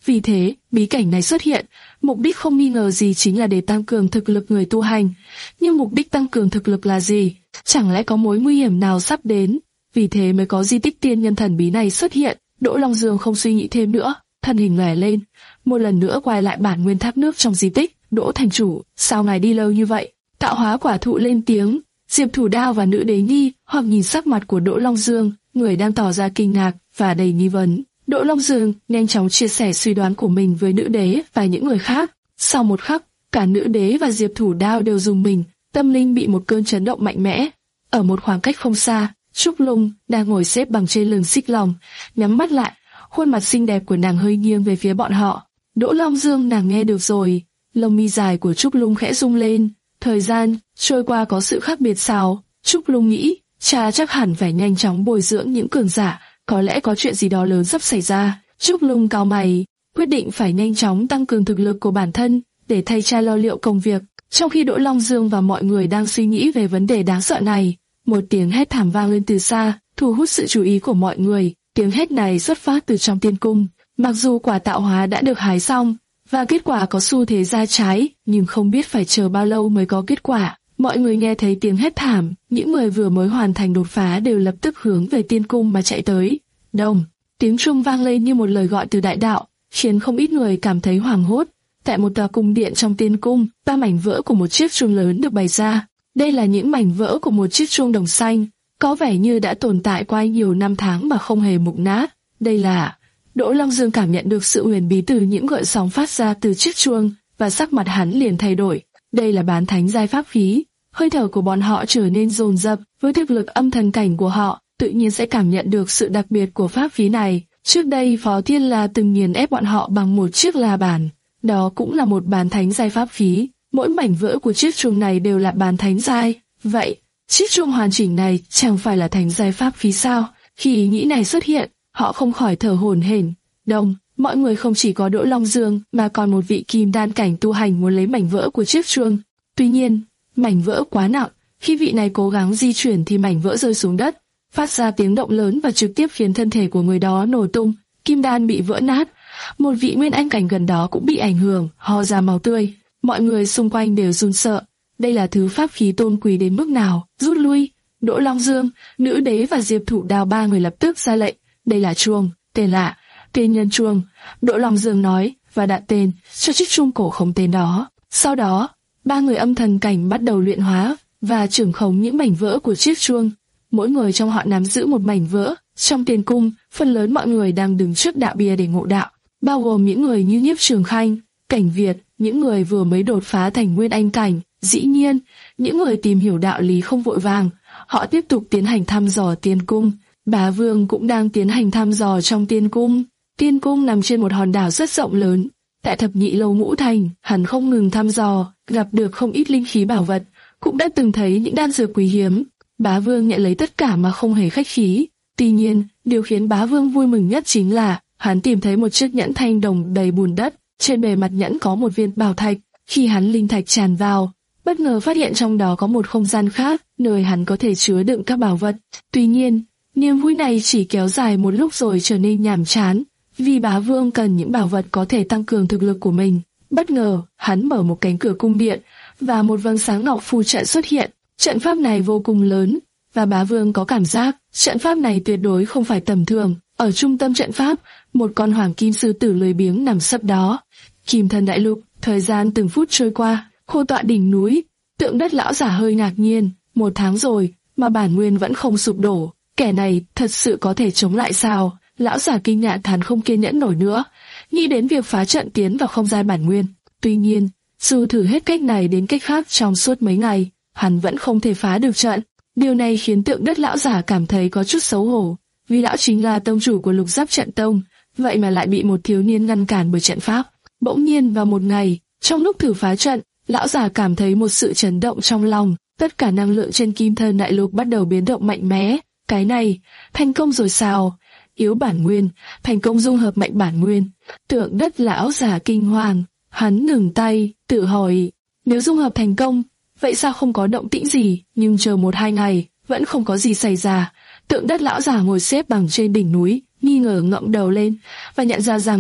Vì thế, bí cảnh này xuất hiện, mục đích không nghi ngờ gì chính là để tăng cường thực lực người tu hành. Nhưng mục đích tăng cường thực lực là gì? Chẳng lẽ có mối nguy hiểm nào sắp đến? Vì thế mới có di tích tiên nhân thần bí này xuất hiện. Đỗ Long Dương không suy nghĩ thêm nữa, thân hình lóe lên, một lần nữa quay lại bản nguyên tháp nước trong di tích. Đỗ thành chủ, sao ngài đi lâu như vậy? Tạo hóa quả thụ lên tiếng. Diệp Thủ Đao và Nữ Đế Nhi hoặc nhìn sắc mặt của Đỗ Long Dương, người đang tỏ ra kinh ngạc và đầy nghi vấn. Đỗ Long Dương nhanh chóng chia sẻ suy đoán của mình với Nữ Đế và những người khác. Sau một khắc, cả Nữ Đế và Diệp Thủ Đao đều rùng mình, tâm linh bị một cơn chấn động mạnh mẽ. Ở một khoảng cách không xa, Trúc Lung đang ngồi xếp bằng trên lưng xích long, nhắm mắt lại, khuôn mặt xinh đẹp của nàng hơi nghiêng về phía bọn họ. Đỗ Long Dương, nàng nghe được rồi. Lông mi dài của Trúc Lung khẽ rung lên. Thời gian trôi qua có sự khác biệt sao? Trúc Lung nghĩ, cha chắc hẳn phải nhanh chóng bồi dưỡng những cường giả, có lẽ có chuyện gì đó lớn sắp xảy ra. Trúc Lung cau mày, quyết định phải nhanh chóng tăng cường thực lực của bản thân để thay cha lo liệu công việc. Trong khi Đỗ Long Dương và mọi người đang suy nghĩ về vấn đề đáng sợ này, một tiếng hét thảm vang lên từ xa, thu hút sự chú ý của mọi người. Tiếng hét này xuất phát từ trong tiên cung. Mặc dù quả tạo hóa đã được hái xong và kết quả có xu thế ra trái, nhưng không biết phải chờ bao lâu mới có kết quả. Mọi người nghe thấy tiếng hét thảm, những người vừa mới hoàn thành đột phá đều lập tức hướng về tiên cung mà chạy tới. Đồng, tiếng chuông vang lên như một lời gọi từ đại đạo, khiến không ít người cảm thấy hoảng hốt. Tại một tòa cung điện trong tiên cung, ba mảnh vỡ của một chiếc chuông lớn được bày ra. Đây là những mảnh vỡ của một chiếc chuông đồng xanh, có vẻ như đã tồn tại qua nhiều năm tháng mà không hề mục nát. Đây là... Đỗ Long Dương cảm nhận được sự huyền bí từ những gợn sóng phát ra từ chiếc chuông, và sắc mặt hắn liền thay đổi. Đây là bán thánh giai pháp khí. Hơi thở của bọn họ trở nên dồn dập, với thực lực âm thần cảnh của họ, tự nhiên sẽ cảm nhận được sự đặc biệt của pháp khí này. Trước đây Phó Thiên La từng nghiền ép bọn họ bằng một chiếc la bàn. Đó cũng là một bán thánh giai pháp khí. Mỗi mảnh vỡ của chiếc chuông này đều là bán thánh giai. Vậy, chiếc chuông hoàn chỉnh này chẳng phải là thánh giai pháp khí sao? Khi ý nghĩ này xuất hiện, họ không khỏi thở hổn hển. Đông, mọi người không chỉ có Đỗ Long Dương mà còn một vị kim đan cảnh tu hành muốn lấy mảnh vỡ của chiếc chuông. Tuy nhiên, mảnh vỡ quá nặng, khi vị này cố gắng di chuyển thì mảnh vỡ rơi xuống đất, phát ra tiếng động lớn và trực tiếp khiến thân thể của người đó nổ tung. Kim đan bị vỡ nát, một vị nguyên anh cảnh gần đó cũng bị ảnh hưởng, ho ra máu tươi. Mọi người xung quanh đều run sợ. Đây là thứ pháp khí tôn quý đến mức nào? Rút lui. Đỗ Long Dương, Nữ Đế và Diệp Thủ Đao ba người lập tức ra lệnh. Đây là chuông, tên là tiên nhân chuông. Đỗ Long Dương nói và đặt tên cho chiếc chuông cổ không tên đó. Sau đó, ba người âm thần cảnh bắt đầu luyện hóa và trưởng khống những mảnh vỡ của chiếc chuông. Mỗi người trong họ nắm giữ một mảnh vỡ. Trong tiên cung, phần lớn mọi người đang đứng trước đạo bia để ngộ đạo, bao gồm những người như Nhiếp Trường Khanh, Cảnh Việt, những người vừa mới đột phá thành nguyên anh cảnh. Dĩ nhiên, những người tìm hiểu đạo lý không vội vàng, họ tiếp tục tiến hành thăm dò tiên cung. Bá Vương cũng đang tiến hành thăm dò trong tiên cung. Tiên cung nằm trên một hòn đảo rất rộng lớn. Tại thập nhị lâu ngũ thành, hắn không ngừng thăm dò, gặp được không ít linh khí bảo vật, cũng đã từng thấy những đan dược quý hiếm. Bá Vương nhận lấy tất cả mà không hề khách khí. Tuy nhiên, điều khiến Bá Vương vui mừng nhất chính là hắn tìm thấy một chiếc nhẫn thanh đồng đầy bùn đất. Trên bề mặt nhẫn có một viên bảo thạch. Khi hắn linh thạch tràn vào, bất ngờ phát hiện trong đó có một không gian khác, nơi hắn có thể chứa đựng các bảo vật. Tuy nhiên, niềm vui này chỉ kéo dài một lúc rồi trở nên nhàm chán, vì Bá Vương cần những bảo vật có thể tăng cường thực lực của mình. Bất ngờ, hắn mở một cánh cửa cung điện, và một vầng sáng ngọc phù trận xuất hiện. Trận pháp này vô cùng lớn, và Bá Vương có cảm giác trận pháp này tuyệt đối không phải tầm thường. Ở trung tâm trận pháp, một con hoàng kim sư tử lười biếng nằm sấp đó. Kim Thân Đại Lục. Thời gian từng phút trôi qua, khô tọa đỉnh núi. Tượng đất lão giả hơi ngạc nhiên. Một tháng rồi mà bản nguyên vẫn không sụp đổ. Kẻ này thật sự có thể chống lại sao? Lão giả kinh ngạc, hắn không kiên nhẫn nổi nữa, nghĩ đến việc phá trận tiến vào không gian bản nguyên. Tuy nhiên, dù thử hết cách này đến cách khác trong suốt mấy ngày, hắn vẫn không thể phá được trận. Điều này khiến tượng đất lão giả cảm thấy có chút xấu hổ, vì lão chính là tông chủ của Lục Giáp Trận Tông, vậy mà lại bị một thiếu niên ngăn cản bởi trận pháp. Bỗng nhiên vào một ngày, trong lúc thử phá trận, lão giả cảm thấy một sự chấn động trong lòng, tất cả năng lượng trên Kim Thân Đại Lục bắt đầu biến động mạnh mẽ. Cái này, thành công rồi sao? Yếu bản nguyên, thành công dung hợp mạnh bản nguyên. Tượng đất lão giả kinh hoàng, hắn ngừng tay, tự hỏi, nếu dung hợp thành công, vậy sao không có động tĩnh gì? Nhưng chờ một hai ngày, vẫn không có gì xảy ra. Tượng đất lão giả ngồi xếp bằng trên đỉnh núi, nghi ngờ ngẩng đầu lên và nhận ra rằng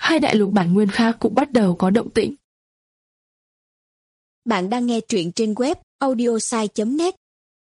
hai đại lục bản nguyên khác cũng bắt đầu có động tĩnh. Bạn đang nghe truyện trên web audiosai chấm net.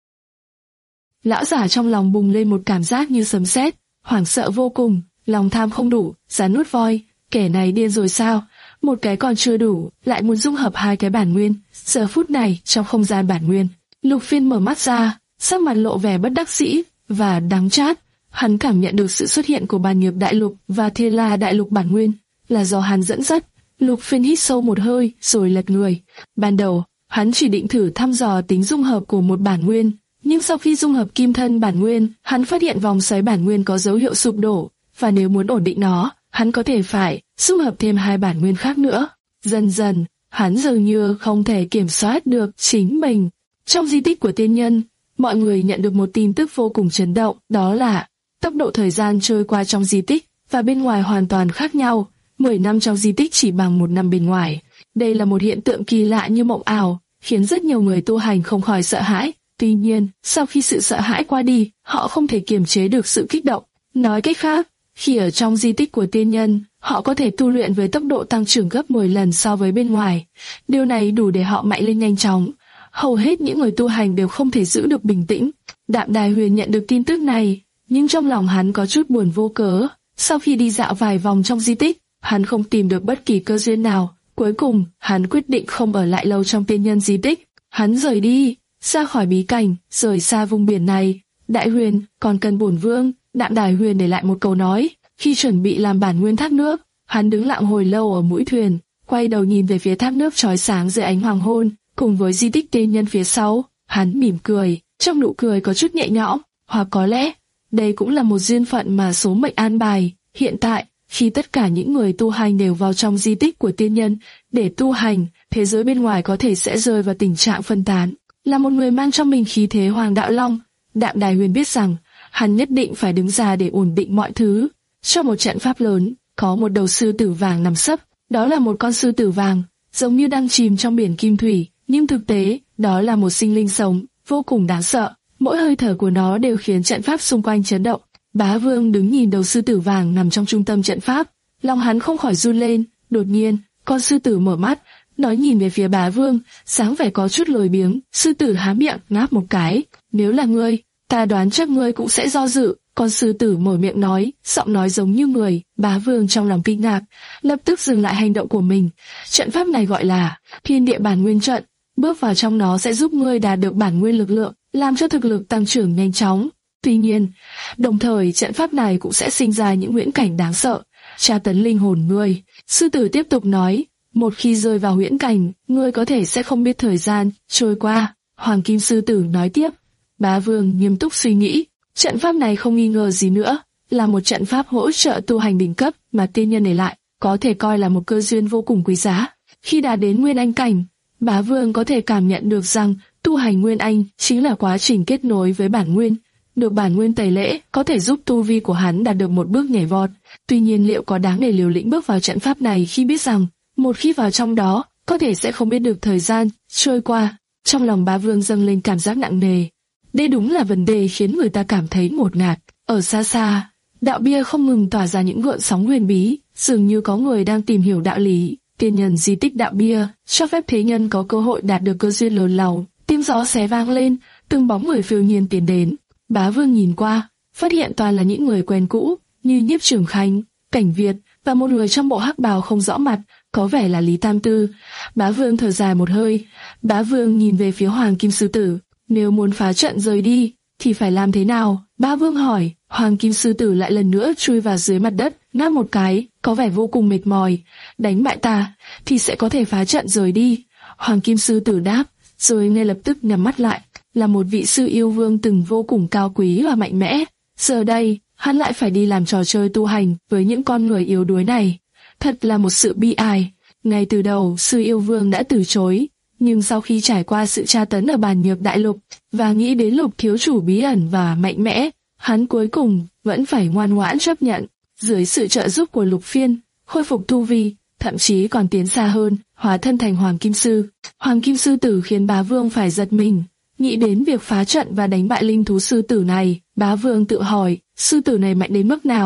Lão giả trong lòng bùng lên một cảm giác như sấm sét, hoảng sợ vô cùng, lòng tham không đủ, rắn nuốt voi, kẻ này điên rồi sao? Một cái còn chưa đủ, lại muốn dung hợp hai cái bản nguyên. Giờ phút này, trong không gian bản nguyên, Lục Phiên mở mắt ra, sắc mặt lộ vẻ bất đắc dĩ và đắng chát. Hắn cảm nhận được sự xuất hiện của Bàn Nghiệp Đại Lục và Thiên La Đại Lục bản nguyên là do hắn dẫn dắt. Lục Phiên hít sâu một hơi, rồi lật người. Ban đầu, hắn chỉ định thử thăm dò tính dung hợp của một bản nguyên, nhưng sau khi dung hợp kim thân bản nguyên, hắn phát hiện vòng xoáy bản nguyên có dấu hiệu sụp đổ, và nếu muốn ổn định nó, hắn có thể phải dung hợp thêm hai bản nguyên khác nữa. Dần dần, hắn dường như không thể kiểm soát được chính mình. Trong di tích của tiên nhân, mọi người nhận được một tin tức vô cùng chấn động, đó là tốc độ thời gian trôi qua trong di tích và bên ngoài hoàn toàn khác nhau. Mười năm trong di tích chỉ bằng một năm bên ngoài. Đây là một hiện tượng kỳ lạ như mộng ảo, khiến rất nhiều người tu hành không khỏi sợ hãi. Tuy nhiên, sau khi sự sợ hãi qua đi, họ không thể kiềm chế được sự kích động. Nói cách khác, khi ở trong di tích của tiên nhân, họ có thể tu luyện với tốc độ tăng trưởng gấp mười lần so với bên ngoài. Điều này đủ để họ mạnh lên nhanh chóng. Hầu hết những người tu hành đều không thể giữ được bình tĩnh. Đạm Đài Huyền nhận được tin tức này, nhưng trong lòng hắn có chút buồn vô cớ. Sau khi đi dạo vài vòng trong di tích, hắn không tìm được bất kỳ cơ duyên nào. Cuối cùng, hắn quyết định không ở lại lâu trong tiên nhân di tích. Hắn rời đi, ra khỏi bí cảnh, rời xa vùng biển này. Đại Huyền, còn cần bổn vương. Đạm Đài Huyền để lại một câu nói. Khi chuẩn bị làm bản nguyên thác nước, hắn đứng lặng hồi lâu ở mũi thuyền, quay đầu nhìn về phía thác nước chói sáng dưới ánh hoàng hôn, cùng với di tích tiên nhân phía sau. Hắn mỉm cười, trong nụ cười có chút nhẹ nhõm, hoặc có lẽ đây cũng là một duyên phận mà số mệnh an bài. Hiện tại, khi tất cả những người tu hành đều vào trong di tích của tiên nhân để tu hành, thế giới bên ngoài có thể sẽ rơi vào tình trạng phân tán. Là một người mang trong mình khí thế Hoàng Đạo Long, Đạm Đài Huyền biết rằng hắn nhất định phải đứng ra để ổn định mọi thứ. Trong một trận pháp lớn, có một đầu sư tử vàng nằm sấp. Đó là một con sư tử vàng, giống như đang chìm trong biển kim thủy, nhưng thực tế, đó là một sinh linh sống, vô cùng đáng sợ. Mỗi hơi thở của nó đều khiến trận pháp xung quanh chấn động. Bá Vương đứng nhìn đầu sư tử vàng nằm trong trung tâm trận pháp, lòng hắn không khỏi run lên. Đột nhiên, con sư tử mở mắt, nó nhìn về phía Bá Vương, sáng vẻ có chút lười biếng. Sư tử há miệng ngáp một cái. Nếu là ngươi, ta đoán chắc ngươi cũng sẽ do dự. Con sư tử mở miệng nói, giọng nói giống như người. Bá Vương trong lòng kinh ngạc, lập tức dừng lại hành động của mình. Trận pháp này gọi là Thiên Địa Bản Nguyên Trận. Bước vào trong nó sẽ giúp ngươi đạt được bản nguyên lực lượng, làm cho thực lực tăng trưởng nhanh chóng. Tuy nhiên, đồng thời trận pháp này cũng sẽ sinh ra những huyễn cảnh đáng sợ, tra tấn linh hồn ngươi. Sư tử tiếp tục nói, một khi rơi vào huyễn cảnh, ngươi có thể sẽ không biết thời gian trôi qua. Hoàng Kim Sư tử nói tiếp. Bá Vương nghiêm túc suy nghĩ, trận pháp này không nghi ngờ gì nữa, là một trận pháp hỗ trợ tu hành đỉnh cấp mà tiên nhân để lại, có thể coi là một cơ duyên vô cùng quý giá. Khi đạt đến Nguyên Anh cảnh, Bá Vương có thể cảm nhận được rằng tu hành Nguyên Anh chính là quá trình kết nối với bản nguyên. Được bản nguyên tẩy lễ có thể giúp tu vi của hắn đạt được một bước nhảy vọt. Tuy nhiên liệu có đáng để liều lĩnh bước vào trận pháp này khi biết rằng một khi vào trong đó có thể sẽ không biết được thời gian trôi qua? Trong lòng Bá Vương dâng lên cảm giác nặng nề. Đây đúng là vấn đề khiến người ta cảm thấy ngột ngạt. Ở xa xa, đạo bia không ngừng tỏa ra những gợn sóng huyền bí, dường như có người đang tìm hiểu đạo lý. Tiên nhân di tích đạo bia cho phép thế nhân có cơ hội đạt được cơ duyên lớn lao. Tiếng gió xé vang lên, từng bóng người phiêu nhiên tiến đến. Bá Vương nhìn qua, phát hiện toàn là những người quen cũ, như Nhiếp Trường Khanh, Cảnh Việt và một người trong bộ hắc bào không rõ mặt, có vẻ là Lý Tam Tư. Bá Vương thở dài một hơi. Bá Vương nhìn về phía Hoàng Kim Sư Tử. Nếu muốn phá trận rời đi, thì phải làm thế nào? Bá Vương hỏi. Hoàng Kim Sư Tử lại lần nữa chui vào dưới mặt đất, ngáp một cái, có vẻ vô cùng mệt mỏi. Đánh bại ta, thì sẽ có thể phá trận rời đi. Hoàng Kim Sư Tử đáp, rồi ngay lập tức nhắm mắt lại. Là một vị sư yêu vương từng vô cùng cao quý và mạnh mẽ, giờ đây hắn lại phải đi làm trò chơi tu hành với những con người yếu đuối này. Thật là một sự bi ai. Ngay từ đầu sư yêu vương đã từ chối, nhưng sau khi trải qua sự tra tấn ở Bàn Nhược Đại Lục và nghĩ đến Lục thiếu chủ bí ẩn và mạnh mẽ, hắn cuối cùng vẫn phải ngoan ngoãn chấp nhận. Dưới sự trợ giúp của Lục Phiên, khôi phục tu vi, thậm chí còn tiến xa hơn, hóa thân thành Hoàng Kim Sư. Hoàng Kim Sư Tử khiến Bá Vương phải giật mình. Nghĩ đến việc phá trận và đánh bại linh thú sư tử này, Bá Vương tự hỏi, sư tử này mạnh đến mức nào, ít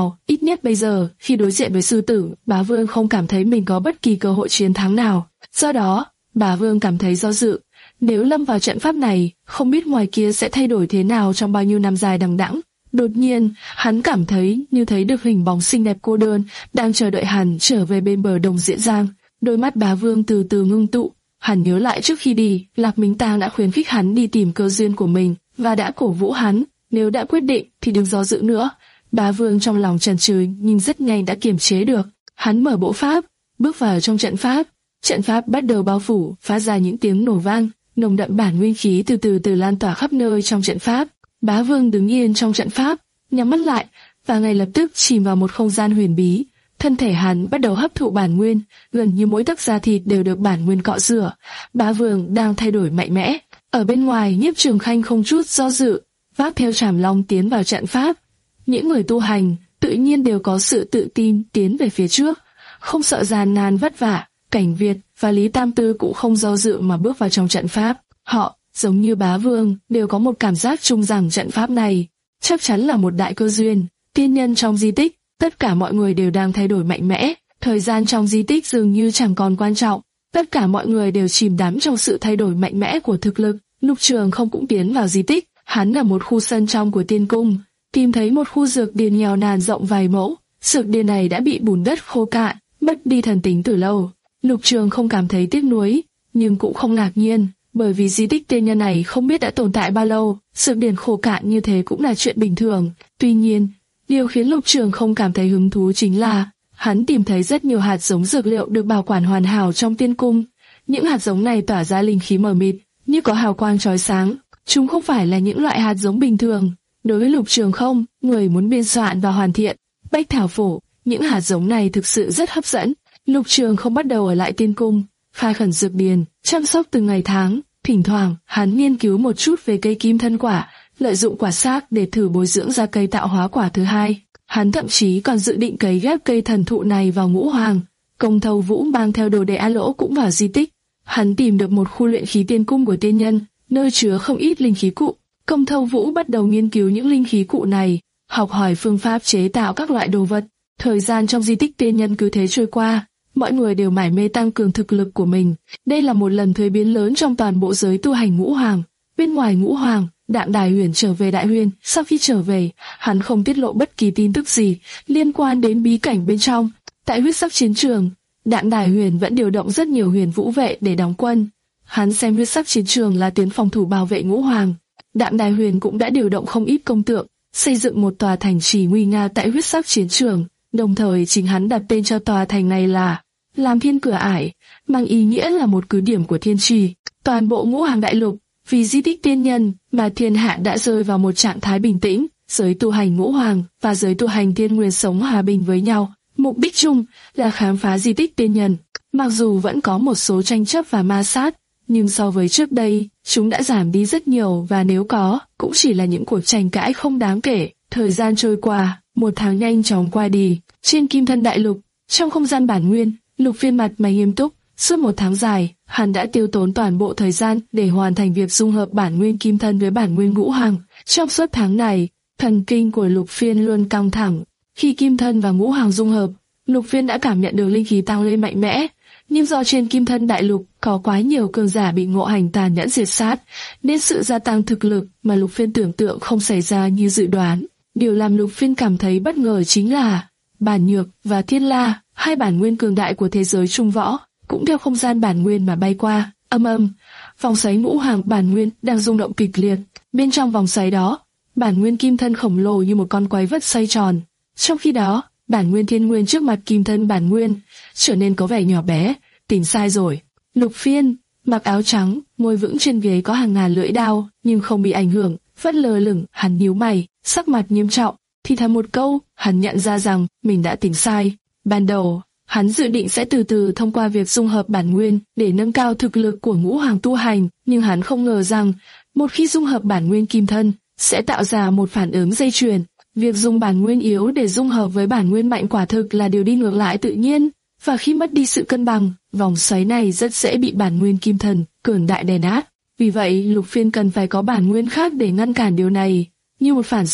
nhất bây giờ, khi đối diện với sư tử, Bá Vương không cảm thấy mình có bất kỳ cơ hội chiến thắng nào. Do đó, Bá Vương cảm thấy do dự. Nếu lâm vào trận pháp này, không biết ngoài kia sẽ thay đổi thế nào trong bao nhiêu năm dài đằng đẵng. Đột nhiên, hắn cảm thấy như thấy được hình bóng xinh đẹp cô đơn đang chờ đợi hắn trở về bên bờ đồng Diễn Giang. Đôi mắt Bá Vương từ từ ngưng tụ. Hắn nhớ lại trước khi đi, Lạc Minh Tang đã khuyến khích hắn đi tìm cơ duyên của mình và đã cổ vũ hắn, nếu đã quyết định thì đừng do dự nữa. Bá Vương trong lòng chần chừ nhưng rất nhanh đã kiềm chế được. Hắn mở bộ pháp, bước vào trong trận pháp. Trận pháp bắt đầu bao phủ, phát ra những tiếng nổ vang, nồng đậm bản nguyên khí từ từ từ lan tỏa khắp nơi trong trận pháp. Bá Vương đứng yên trong trận pháp, nhắm mắt lại và ngay lập tức chìm vào một không gian huyền bí. Thân thể hắn bắt đầu hấp thụ bản nguyên, gần như mỗi tấc da thịt đều được bản nguyên cọ rửa. Bá Vương đang thay đổi mạnh mẽ. Ở bên ngoài, Nhiếp Trường Khanh không chút do dự, vác theo Trảm Long tiến vào trận pháp. Những người tu hành tự nhiên đều có sự tự tin tiến về phía trước, không sợ gian nan vất vả. Cảnh Việt và Lý Tam Tư cũng không do dự mà bước vào trong trận pháp. Họ, giống như Bá Vương, đều có một cảm giác chung rằng trận pháp này chắc chắn là một đại cơ duyên. Tiên nhân trong di tích, tất cả mọi người đều đang thay đổi mạnh mẽ. Thời gian trong di tích dường như chẳng còn quan trọng. Tất cả mọi người đều chìm đắm trong sự thay đổi mạnh mẽ của thực lực. Lục Trường không cũng tiến vào di tích. Hắn ở một khu sân trong của tiên cung, tìm thấy một khu dược điền nghèo nàn rộng vài mẫu. Dược điền này đã bị bùn đất khô cạn, mất đi thần tính từ lâu. Lục Trường không cảm thấy tiếc nuối, nhưng cũng không ngạc nhiên, bởi vì di tích tiên nhân này không biết đã tồn tại bao lâu, dược điền khô cạn như thế cũng là chuyện bình thường. Tuy nhiên, điều khiến Lục Trường không cảm thấy hứng thú chính là hắn tìm thấy rất nhiều hạt giống dược liệu được bảo quản hoàn hảo trong tiên cung. Những hạt giống này tỏa ra linh khí mờ mịt, như có hào quang chói sáng. Chúng không phải là những loại hạt giống bình thường. Đối với Lục Trường không, người muốn biên soạn và hoàn thiện Bách Thảo Phổ, những hạt giống này thực sự rất hấp dẫn. Lục Trường không bắt đầu ở lại tiên cung, khai khẩn dược điền, chăm sóc từng ngày tháng. Thỉnh thoảng, hắn nghiên cứu một chút về cây kim thân quả, lợi dụng quả xác để thử bồi dưỡng ra cây tạo hóa quả thứ hai. Hắn thậm chí còn dự định cấy ghép cây thần thụ này vào Ngũ Hoàng. Công Thâu Vũ mang theo đồ đệ A Lỗ cũng vào di tích. Hắn tìm được một khu luyện khí tiên cung của tiên nhân, nơi chứa không ít linh khí cụ. Công Thâu Vũ bắt đầu nghiên cứu những linh khí cụ này, học hỏi phương pháp chế tạo các loại đồ vật. Thời gian trong di tích tiên nhân cứ thế trôi qua, mọi người đều mải mê tăng cường thực lực của mình. Đây là một lần thuế biến lớn trong toàn bộ giới tu hành Ngũ Hoàng. Bên ngoài Ngũ Hoàng, Đạm Đài Huyền trở về Đại Huyền. Sau khi trở về, hắn không tiết lộ bất kỳ tin tức gì liên quan đến bí cảnh bên trong. Tại huyết sắc chiến trường, Đạm Đài Huyền vẫn điều động rất nhiều huyền vũ vệ để đóng quân. Hắn xem huyết sắc chiến trường là tuyến phòng thủ bảo vệ Ngũ Hoàng. Đạm Đài Huyền cũng đã điều động không ít công tượng, xây dựng một tòa thành trì nguy nga tại huyết sắc chiến trường. Đồng thời chính hắn đặt tên cho tòa thành này là Làm Thiên Cửa Ải, mang ý nghĩa là một cứ điểm của thiên trì. Toàn bộ Ngũ Hoàng đại lục, vì di tích tiên nhân mà thiên hạ đã rơi vào một trạng thái bình tĩnh. Giới tu hành Ngũ Hoàng và giới tu hành Thiên Nguyên sống hòa bình với nhau. Mục đích chung là khám phá di tích tiên nhân. Mặc dù vẫn có một số tranh chấp và ma sát, nhưng so với trước đây, chúng đã giảm đi rất nhiều, và nếu có, cũng chỉ là những cuộc tranh cãi không đáng kể. Thời gian trôi qua, một tháng nhanh chóng qua đi. Trên Kim Thân Đại Lục, trong không gian bản nguyên, Lục Phiên mặt mày nghiêm túc. Suốt một tháng dài, hắn đã tiêu tốn toàn bộ thời gian để hoàn thành việc dung hợp bản nguyên Kim Thân với bản nguyên Ngũ Hoàng. Trong suốt tháng này, thần kinh của Lục Phiên luôn căng thẳng. Khi Kim Thân và Ngũ Hoàng dung hợp, Lục Phiên đã cảm nhận được linh khí tăng lên mạnh mẽ. Nhưng do trên Kim Thân Đại Lục có quá nhiều cường giả bị ngộ hành tàn nhẫn diệt sát, nên sự gia tăng thực lực mà Lục Phiên tưởng tượng không xảy ra như dự đoán. Điều làm Lục Phiên cảm thấy bất ngờ chính là Bản Nhược và Thiên La, hai bản nguyên cường đại của thế giới Trung Võ, cũng theo không gian bản nguyên mà bay qua. Âm âm, vòng xoáy Ngũ Hoàng bản nguyên đang rung động kịch liệt. Bên trong vòng xoáy đó, bản nguyên Kim Thân khổng lồ như một con quái vật xoay tròn. Trong khi đó, bản nguyên Thiên Nguyên trước mặt Kim Thân bản nguyên trở nên có vẻ nhỏ bé. Tìm sai rồi. Lục Phiên mặc áo trắng, ngồi vững trên ghế có hàng ngàn lưỡi đao, nhưng không bị ảnh hưởng. Vẫn lờ lửng, hắn nhíu mày, sắc mặt nghiêm trọng, thì thầm một câu. Hắn nhận ra rằng mình đã tính sai. Ban đầu, hắn dự định sẽ từ từ thông qua việc dung hợp bản nguyên để nâng cao thực lực của Ngũ Hoàng tu hành, nhưng hắn không ngờ rằng một khi dung hợp bản nguyên Kim Thân sẽ tạo ra một phản ứng dây chuyền. Việc dùng bản nguyên yếu để dung hợp với bản nguyên mạnh quả thực là điều đi ngược lại tự nhiên, và khi mất đi sự cân bằng, vòng xoáy này rất dễ bị bản nguyên Kim Thân cường đại đè nát. Vì vậy, Lục Phiên cần phải có bản nguyên khác để ngăn cản điều này. Như một phản xạ,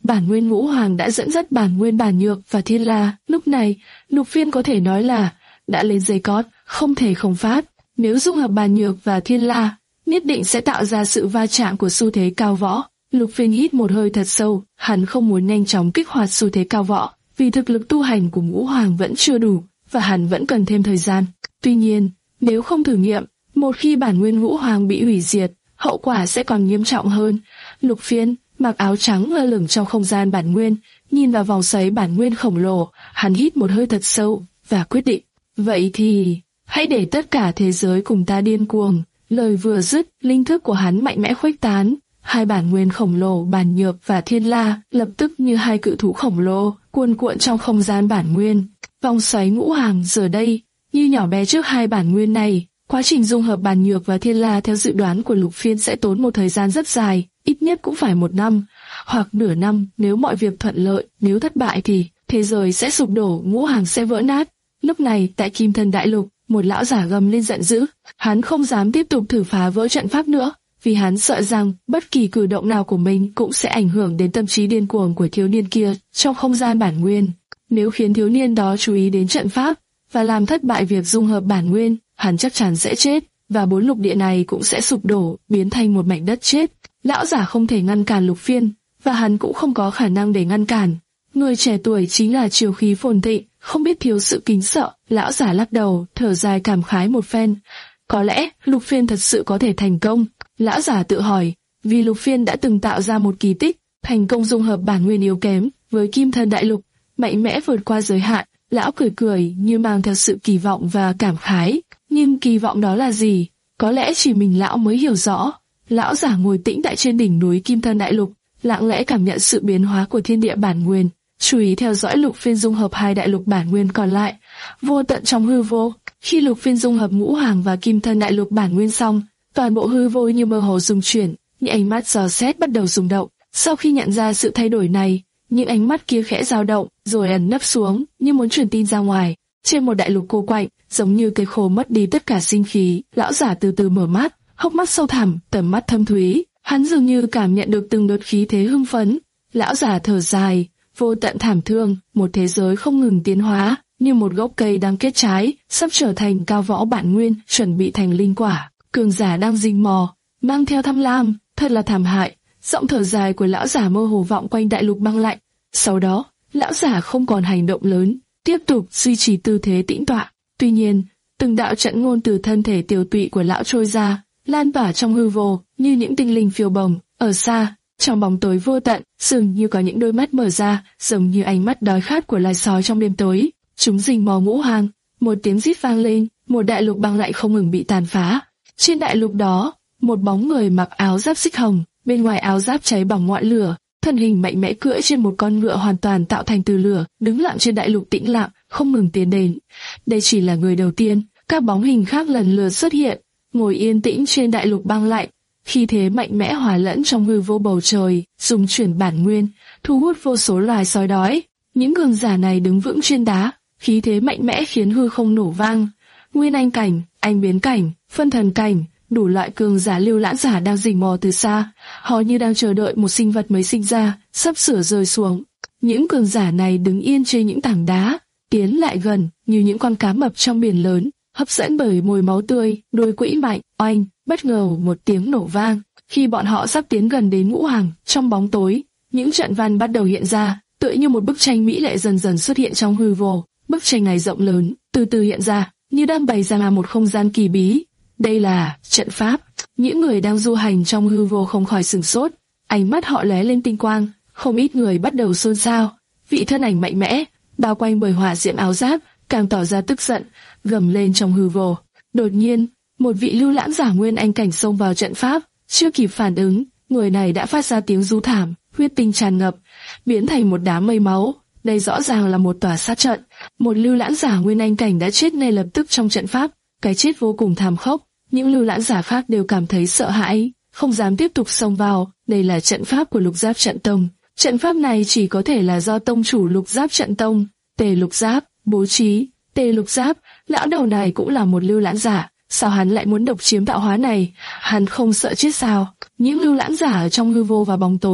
Bản Nguyên Ngũ Hoàng đã dẫn dắt Bản Nguyên Bản Nhược và Thiên La. Lúc này, Lục Phiên có thể nói là đã lên dây cót, không thể không phát. Nếu dung hợp Bản Nhược và Thiên La, nhất định sẽ tạo ra sự va chạm của xu thế cao võ. Lục Phiên hít một hơi thật sâu, hắn không muốn nhanh chóng kích hoạt xu thế cao võ, vì thực lực tu hành của Ngũ Hoàng vẫn chưa đủ, và hắn vẫn cần thêm thời gian. Tuy nhiên, nếu không thử nghiệm, một khi Bản Nguyên Ngũ Hoàng bị hủy diệt, hậu quả sẽ còn nghiêm trọng hơn. Lục Phiên mặc áo trắng lơ lửng trong không gian bản nguyên, nhìn vào vòng xoáy bản nguyên khổng lồ, hắn hít một hơi thật sâu và quyết định. Vậy thì, hãy để tất cả thế giới cùng ta điên cuồng. Lời vừa dứt, linh thức của hắn mạnh mẽ khuếch tán. Hai bản nguyên khổng lồ Bản Nhược và Thiên La lập tức như hai cự thú khổng lồ cuồn cuộn trong không gian bản nguyên. Vòng xoáy Ngũ Hoàng giờ đây như nhỏ bé trước hai bản nguyên này. Quá trình dung hợp Bản Nhược và Thiên La theo dự đoán của Lục Phiên sẽ tốn một thời gian rất dài, ít nhất cũng phải một năm, hoặc nửa năm nếu mọi việc thuận lợi. Nếu thất bại thì thế giới sẽ sụp đổ, Ngũ Hoàng sẽ vỡ nát. Lúc này tại Kim Thân Đại Lục, một lão giả gầm lên giận dữ. Hắn không dám tiếp tục thử phá vỡ trận pháp nữa, vì hắn sợ rằng bất kỳ cử động nào của mình cũng sẽ ảnh hưởng đến tâm trí điên cuồng của thiếu niên kia trong không gian bản nguyên. Nếu khiến thiếu niên đó chú ý đến trận pháp và làm thất bại việc dung hợp bản nguyên, hắn chắc chắn sẽ chết, và bốn lục địa này cũng sẽ sụp đổ, biến thành một mảnh đất chết. Lão giả không thể ngăn cản Lục Phiên, và hắn cũng không có khả năng để ngăn cản. Người trẻ tuổi chính là triều khí phồn thịnh, không biết thiếu sự kính sợ. Lão giả lắc đầu, thở dài cảm khái một phen. Có lẽ Lục Phiên thật sự có thể thành công. Lão giả tự hỏi, vì Lục Phiên đã từng tạo ra một kỳ tích, thành công dung hợp bản nguyên yếu kém với Kim Thân Đại Lục, mạnh mẽ vượt qua giới hạn. Lão cười cười như mang theo sự kỳ vọng và cảm khái. Nhưng kỳ vọng đó là gì? Có lẽ chỉ mình lão mới hiểu rõ. Lão giả ngồi tĩnh tại trên đỉnh núi Kim Thân Đại Lục, lặng lẽ cảm nhận sự biến hóa của thiên địa bản nguyên, chú ý theo dõi Lục Phiên dung hợp hai đại lục bản nguyên còn lại. Vô tận trong hư vô, khi Lục Phiên dung hợp Ngũ Hoàng và Kim Thân Đại Lục bản nguyên xong, toàn bộ hư vô như mơ hồ rung chuyển, những ánh mắt dò xét bắt đầu rung động. Sau khi nhận ra sự thay đổi này, những ánh mắt kia khẽ dao động, rồi ẩn nấp xuống, như muốn truyền tin ra ngoài. Trên một đại lục cô quạnh, giống như cây khô mất đi tất cả sinh khí, lão giả từ từ mở mắt, hốc mắt sâu thẳm, tầm mắt thâm thúy. Hắn dường như cảm nhận được từng đợt khí thế hưng phấn. Lão giả thở dài, vô tận thảm thương, một thế giới không ngừng tiến hóa, như một gốc cây đang kết trái, sắp trở thành cao võ bản nguyên, chuẩn bị thành linh quả. Cường giả đang rình mò, mang theo tham lam, thật là thảm hại. Giọng thở dài của lão giả mơ hồ vọng quanh đại lục băng lạnh. Sau đó, lão giả không còn hành động lớn, tiếp tục duy trì tư thế tĩnh tọa. Tuy nhiên, từng đạo trận ngôn từ thân thể tiều tụy của lão trôi ra, lan tỏa trong hư vô như những tinh linh phiêu bồng. Ở xa, trong bóng tối vô tận, dường như có những đôi mắt mở ra, giống như ánh mắt đói khát của loài sói trong đêm tối. Chúng rình mò Ngũ Hoàng. Một tiếng rít vang lên, một đại lục băng lạnh không ngừng bị tàn phá. Trên đại lục đó, một bóng người mặc áo giáp xích hồng, bên ngoài áo giáp cháy bỏng ngọn lửa, thân hình mạnh mẽ cưỡi trên một con ngựa hoàn toàn tạo thành từ lửa, đứng lặng trên đại lục tĩnh lặng, không ngừng tiến đến. Đây chỉ là người đầu tiên, các bóng hình khác lần lượt xuất hiện, ngồi yên tĩnh trên đại lục băng lạnh. Khi thế mạnh mẽ hòa lẫn trong hư vô bầu trời, dùng chuyển bản nguyên, thu hút vô số loài sói đói. Những cường giả này đứng vững trên đá, khí thế mạnh mẽ khiến hư không nổ vang. Nguyên anh cảnh, anh biến cảnh, phân thần cảnh, đủ loại cường giả lưu lãng giả đang rình mò từ xa, họ như đang chờ đợi một sinh vật mới sinh ra, sắp sửa rơi xuống. Những cường giả này đứng yên trên những tảng đá, tiến lại gần như những con cá mập trong biển lớn, hấp dẫn bởi mùi máu tươi, đuôi quỹ mạnh. Oanh, bất ngờ một tiếng nổ vang. Khi bọn họ sắp tiến gần đến Ngũ Hoàng, trong bóng tối, những trận văn bắt đầu hiện ra, tựa như một bức tranh mỹ lệ dần dần xuất hiện trong hư vô. Bức tranh này rộng lớn, từ từ hiện ra, như đang bày ra một không gian kỳ bí. Đây là trận pháp. Những người đang du hành trong hư vô không khỏi sửng sốt, ánh mắt họ lóe lên tinh quang. Không ít người bắt đầu xôn xao. Vị thân ảnh mạnh mẽ, bao quanh bởi hỏa diễm áo giáp, càng tỏ ra tức giận, gầm lên trong hư vô. Đột nhiên, một vị lưu lãng giả nguyên anh cảnh xông vào trận pháp, chưa kịp phản ứng, người này đã phát ra tiếng rú thảm, huyết tinh tràn ngập, biến thành một đám mây máu. Đây rõ ràng là một tòa sát trận. Một lưu lãng giả nguyên anh cảnh đã chết ngay lập tức trong trận pháp, cái chết vô cùng thảm khốc. Những lưu lãng giả khác đều cảm thấy sợ hãi, không dám tiếp tục xông vào. Đây là trận pháp của Lục Giáp Trận Tông. Trận pháp này chỉ có thể là do tông chủ Lục Giáp Trận Tông, Tề Lục Giáp, bố trí. Tề Lục Giáp, lão đầu này cũng là một lưu lãng giả. Sao hắn lại muốn độc chiếm tạo hóa này? Hắn không sợ chết sao? Những lưu lãng giả ở trong hư vô và bóng tối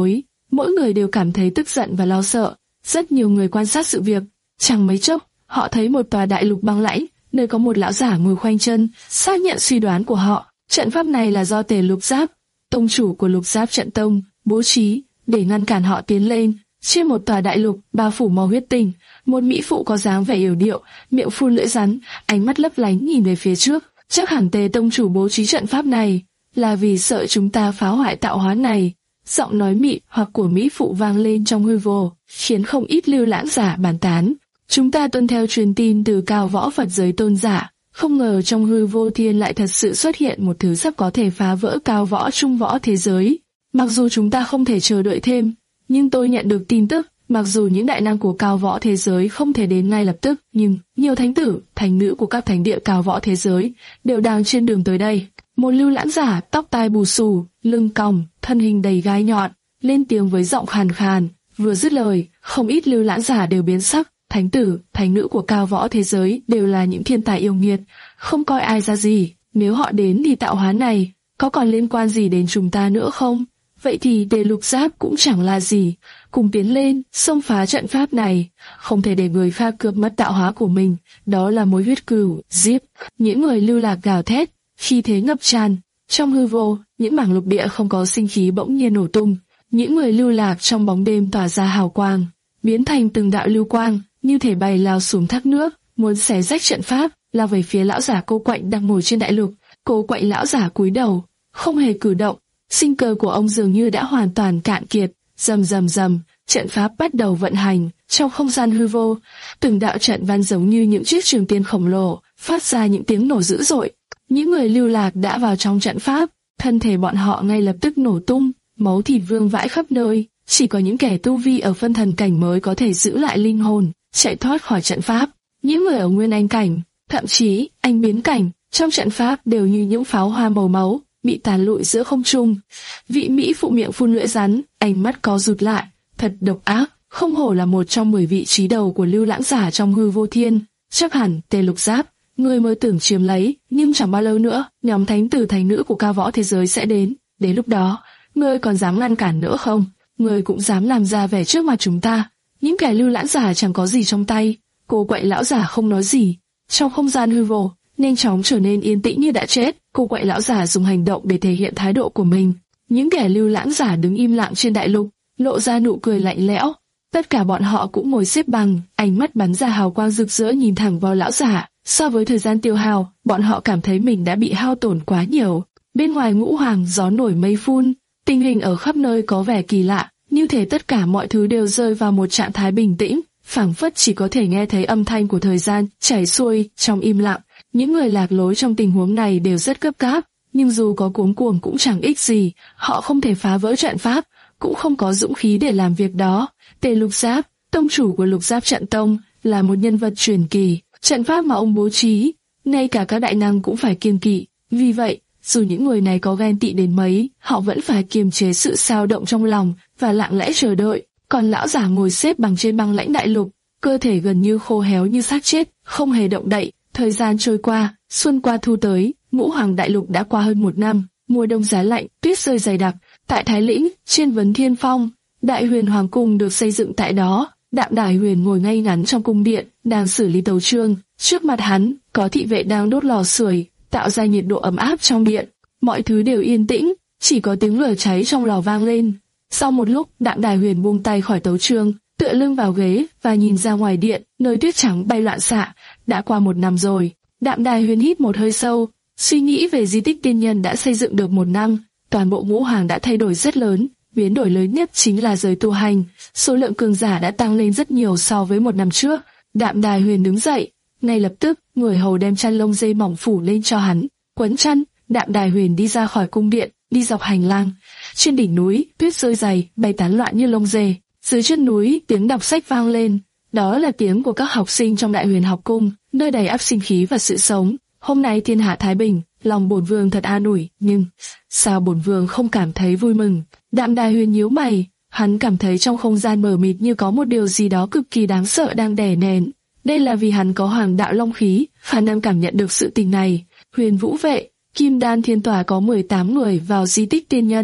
mỗi người đều cảm thấy tức giận và lo sợ. Rất nhiều người quan sát sự việc, chẳng mấy chốc, họ thấy một tòa đại lục băng lãnh, nơi có một lão giả ngồi khoanh chân, xác nhận suy đoán của họ. Trận pháp này là do Tề Lục Giáp, tông chủ của Lục Giáp Trận Tông, bố trí để ngăn cản họ tiến lên. Trên một tòa đại lục bao phủ màu huyết tinh, một mỹ phụ có dáng vẻ yểu điệu, miệng phun lưỡi rắn, ánh mắt lấp lánh nhìn về phía trước. Chắc hẳn Tề tông chủ bố trí trận pháp này là vì sợ chúng ta phá hoại tạo hóa này. Giọng nói mị hoặc của mỹ phụ vang lên trong hư vô, khiến không ít lưu lãng giả bàn tán. Chúng ta tuân theo truyền tin từ cao võ Phật giới tôn giả, không ngờ trong hư vô thiên lại thật sự xuất hiện một thứ sắp có thể phá vỡ cao võ trung võ thế giới. Mặc dù chúng ta không thể chờ đợi thêm, nhưng tôi nhận được tin tức, mặc dù những đại năng của cao võ thế giới không thể đến ngay lập tức, nhưng nhiều thánh tử, thánh nữ của các thánh địa cao võ thế giới đều đang trên đường tới đây. Một lưu lãng giả tóc tai bù xù, lưng còng, thân hình đầy gai nhọn, lên tiếng với giọng khàn khàn. Vừa dứt lời, không ít lưu lãng giả đều biến sắc. Thánh tử, thánh nữ của cao võ thế giới đều là những thiên tài yêu nghiệt, không coi ai ra gì. Nếu họ đến thì tạo hóa này có còn liên quan gì đến chúng ta nữa không? Vậy thì Tề Lục Giáp cũng chẳng là gì. Cùng tiến lên, xông phá trận pháp này, không thể để người khác cướp mất tạo hóa của mình. Đó là mối huyết cừu, giết. Những người lưu lạc gào thét, khi thế ngập tràn. Trong hư vô, những mảng lục địa không có sinh khí bỗng nhiên nổ tung. Những người lưu lạc trong bóng đêm tỏa ra hào quang, biến thành từng đạo lưu quang, như thể bay lao xuống thác nước, muốn xé rách trận pháp, lao về phía lão giả cô quạnh đang ngồi trên đại lục. Cô quạnh lão giả cúi đầu, không hề cử động. Sinh cơ của ông dường như đã hoàn toàn cạn kiệt. Rầm rầm rầm, trận pháp bắt đầu vận hành trong không gian hư vô. Từng đạo trận văn giống như những chiếc trường tiên khổng lồ, phát ra những tiếng nổ dữ dội. Những người lưu lạc đã vào trong trận pháp, thân thể bọn họ ngay lập tức nổ tung, máu thịt vương vãi khắp nơi. Chỉ có những kẻ tu vi ở phân thần cảnh mới có thể giữ lại linh hồn, chạy thoát khỏi trận pháp. Những người ở nguyên anh cảnh, thậm chí anh biến cảnh, trong trận pháp đều như những pháo hoa màu máu, bị tàn lụi giữa không trung. Vị mỹ phụ miệng phun lưỡi rắn, ánh mắt co rụt lại, thật độc ác, không hổ là một trong mười vị trí đầu của lưu lãng giả trong hư vô thiên. Chắc hẳn Tề Lục Giáp, người mới tưởng chiếm lấy, nhưng chẳng bao lâu nữa, nhóm thánh tử thánh nữ của cao võ thế giới sẽ đến. Đến lúc đó, ngươi còn dám ngăn cản nữa không? Ngươi cũng dám làm ra vẻ trước mặt chúng ta? Những kẻ lưu lãng giả chẳng có gì trong tay. Cô quậy lão giả không nói gì. Trong không gian hư vô, nhanh chóng trở nên yên tĩnh như đã chết. Cô quậy lão giả dùng hành động để thể hiện thái độ của mình. Những kẻ lưu lãng giả đứng im lặng trên đại lục, lộ ra nụ cười lạnh lẽo. Tất cả bọn họ cũng ngồi xếp bằng, ánh mắt bắn ra hào quang rực rỡ nhìn thẳng vào lão giả. So với thời gian tiêu hao, bọn họ cảm thấy mình đã bị hao tổn quá nhiều. Bên ngoài ngũ hoàng gió nổi mây phun, tình hình ở khắp nơi có vẻ kỳ lạ, như thể tất cả mọi thứ đều rơi vào một trạng thái bình tĩnh, phảng phất chỉ có thể nghe thấy âm thanh của thời gian chảy xuôi trong im lặng. Những người lạc lối trong tình huống này đều rất gấp gáp, nhưng dù có cuống cuồng cũng chẳng ích gì, họ không thể phá vỡ trận pháp, cũng không có dũng khí để làm việc đó. Tề Lục Giáp, tông chủ của Lục Giáp Trận Tông, là một nhân vật truyền kỳ. Trận pháp mà ông bố trí, ngay cả các đại năng cũng phải kiêng kỵ. Vì vậy, dù những người này có ghen tị đến mấy, họ vẫn phải kiềm chế sự xao động trong lòng và lặng lẽ chờ đợi. Còn lão giả ngồi xếp bằng trên băng lãnh đại lục, cơ thể gần như khô héo như xác chết, không hề động đậy. Thời gian trôi qua, xuân qua thu tới, ngũ hoàng đại lục đã qua hơn một năm. Mùa đông giá lạnh, tuyết rơi dày đặc. Tại Thái Lĩnh, trên Vấn Thiên Phong, Đại Huyền Hoàng cung được xây dựng tại đó. Đạm Đài Huyền ngồi ngay ngắn trong cung điện, đang xử lý tấu chương. Trước mặt hắn, có thị vệ đang đốt lò sưởi, tạo ra nhiệt độ ấm áp trong điện. Mọi thứ đều yên tĩnh, chỉ có tiếng lửa cháy trong lò vang lên. Sau một lúc, Đạm Đài Huyền buông tay khỏi tấu chương, tựa lưng vào ghế và nhìn ra ngoài điện, nơi tuyết trắng bay loạn xạ. Đã qua một năm rồi. Đạm Đài Huyền hít một hơi sâu, suy nghĩ về di tích tiên nhân đã xây dựng được một năm. Toàn bộ ngũ hoàng đã thay đổi rất lớn. Biến đổi lớn nhất chính là giới tu hành, số lượng cường giả đã tăng lên rất nhiều so với một năm trước. Đạm Đài Huyền đứng dậy, ngay lập tức, người hầu đem chăn lông dê mỏng phủ lên cho hắn, quấn chăn. Đạm Đài Huyền đi ra khỏi cung điện, đi dọc hành lang. Trên đỉnh núi, tuyết rơi dày, bay tán loạn như lông dê. Dưới chân núi, tiếng đọc sách vang lên. Đó là tiếng của các học sinh trong Đại Huyền học cung, nơi đầy ắp sinh khí và sự sống. Hôm nay thiên hạ thái bình, lòng bổn vương thật an ủi, nhưng sao bổn vương không cảm thấy vui mừng? Đạm Đài Huyền nhíu mày, hắn cảm thấy trong không gian mờ mịt như có một điều gì đó cực kỳ đáng sợ đang đè nén. Đây là vì hắn có hoàng đạo long khí, khả năng cảm nhận được sự tình này. Huyền Vũ vệ, Kim Đan Thiên Tòa có mười tám người vào di tích tiên nhân,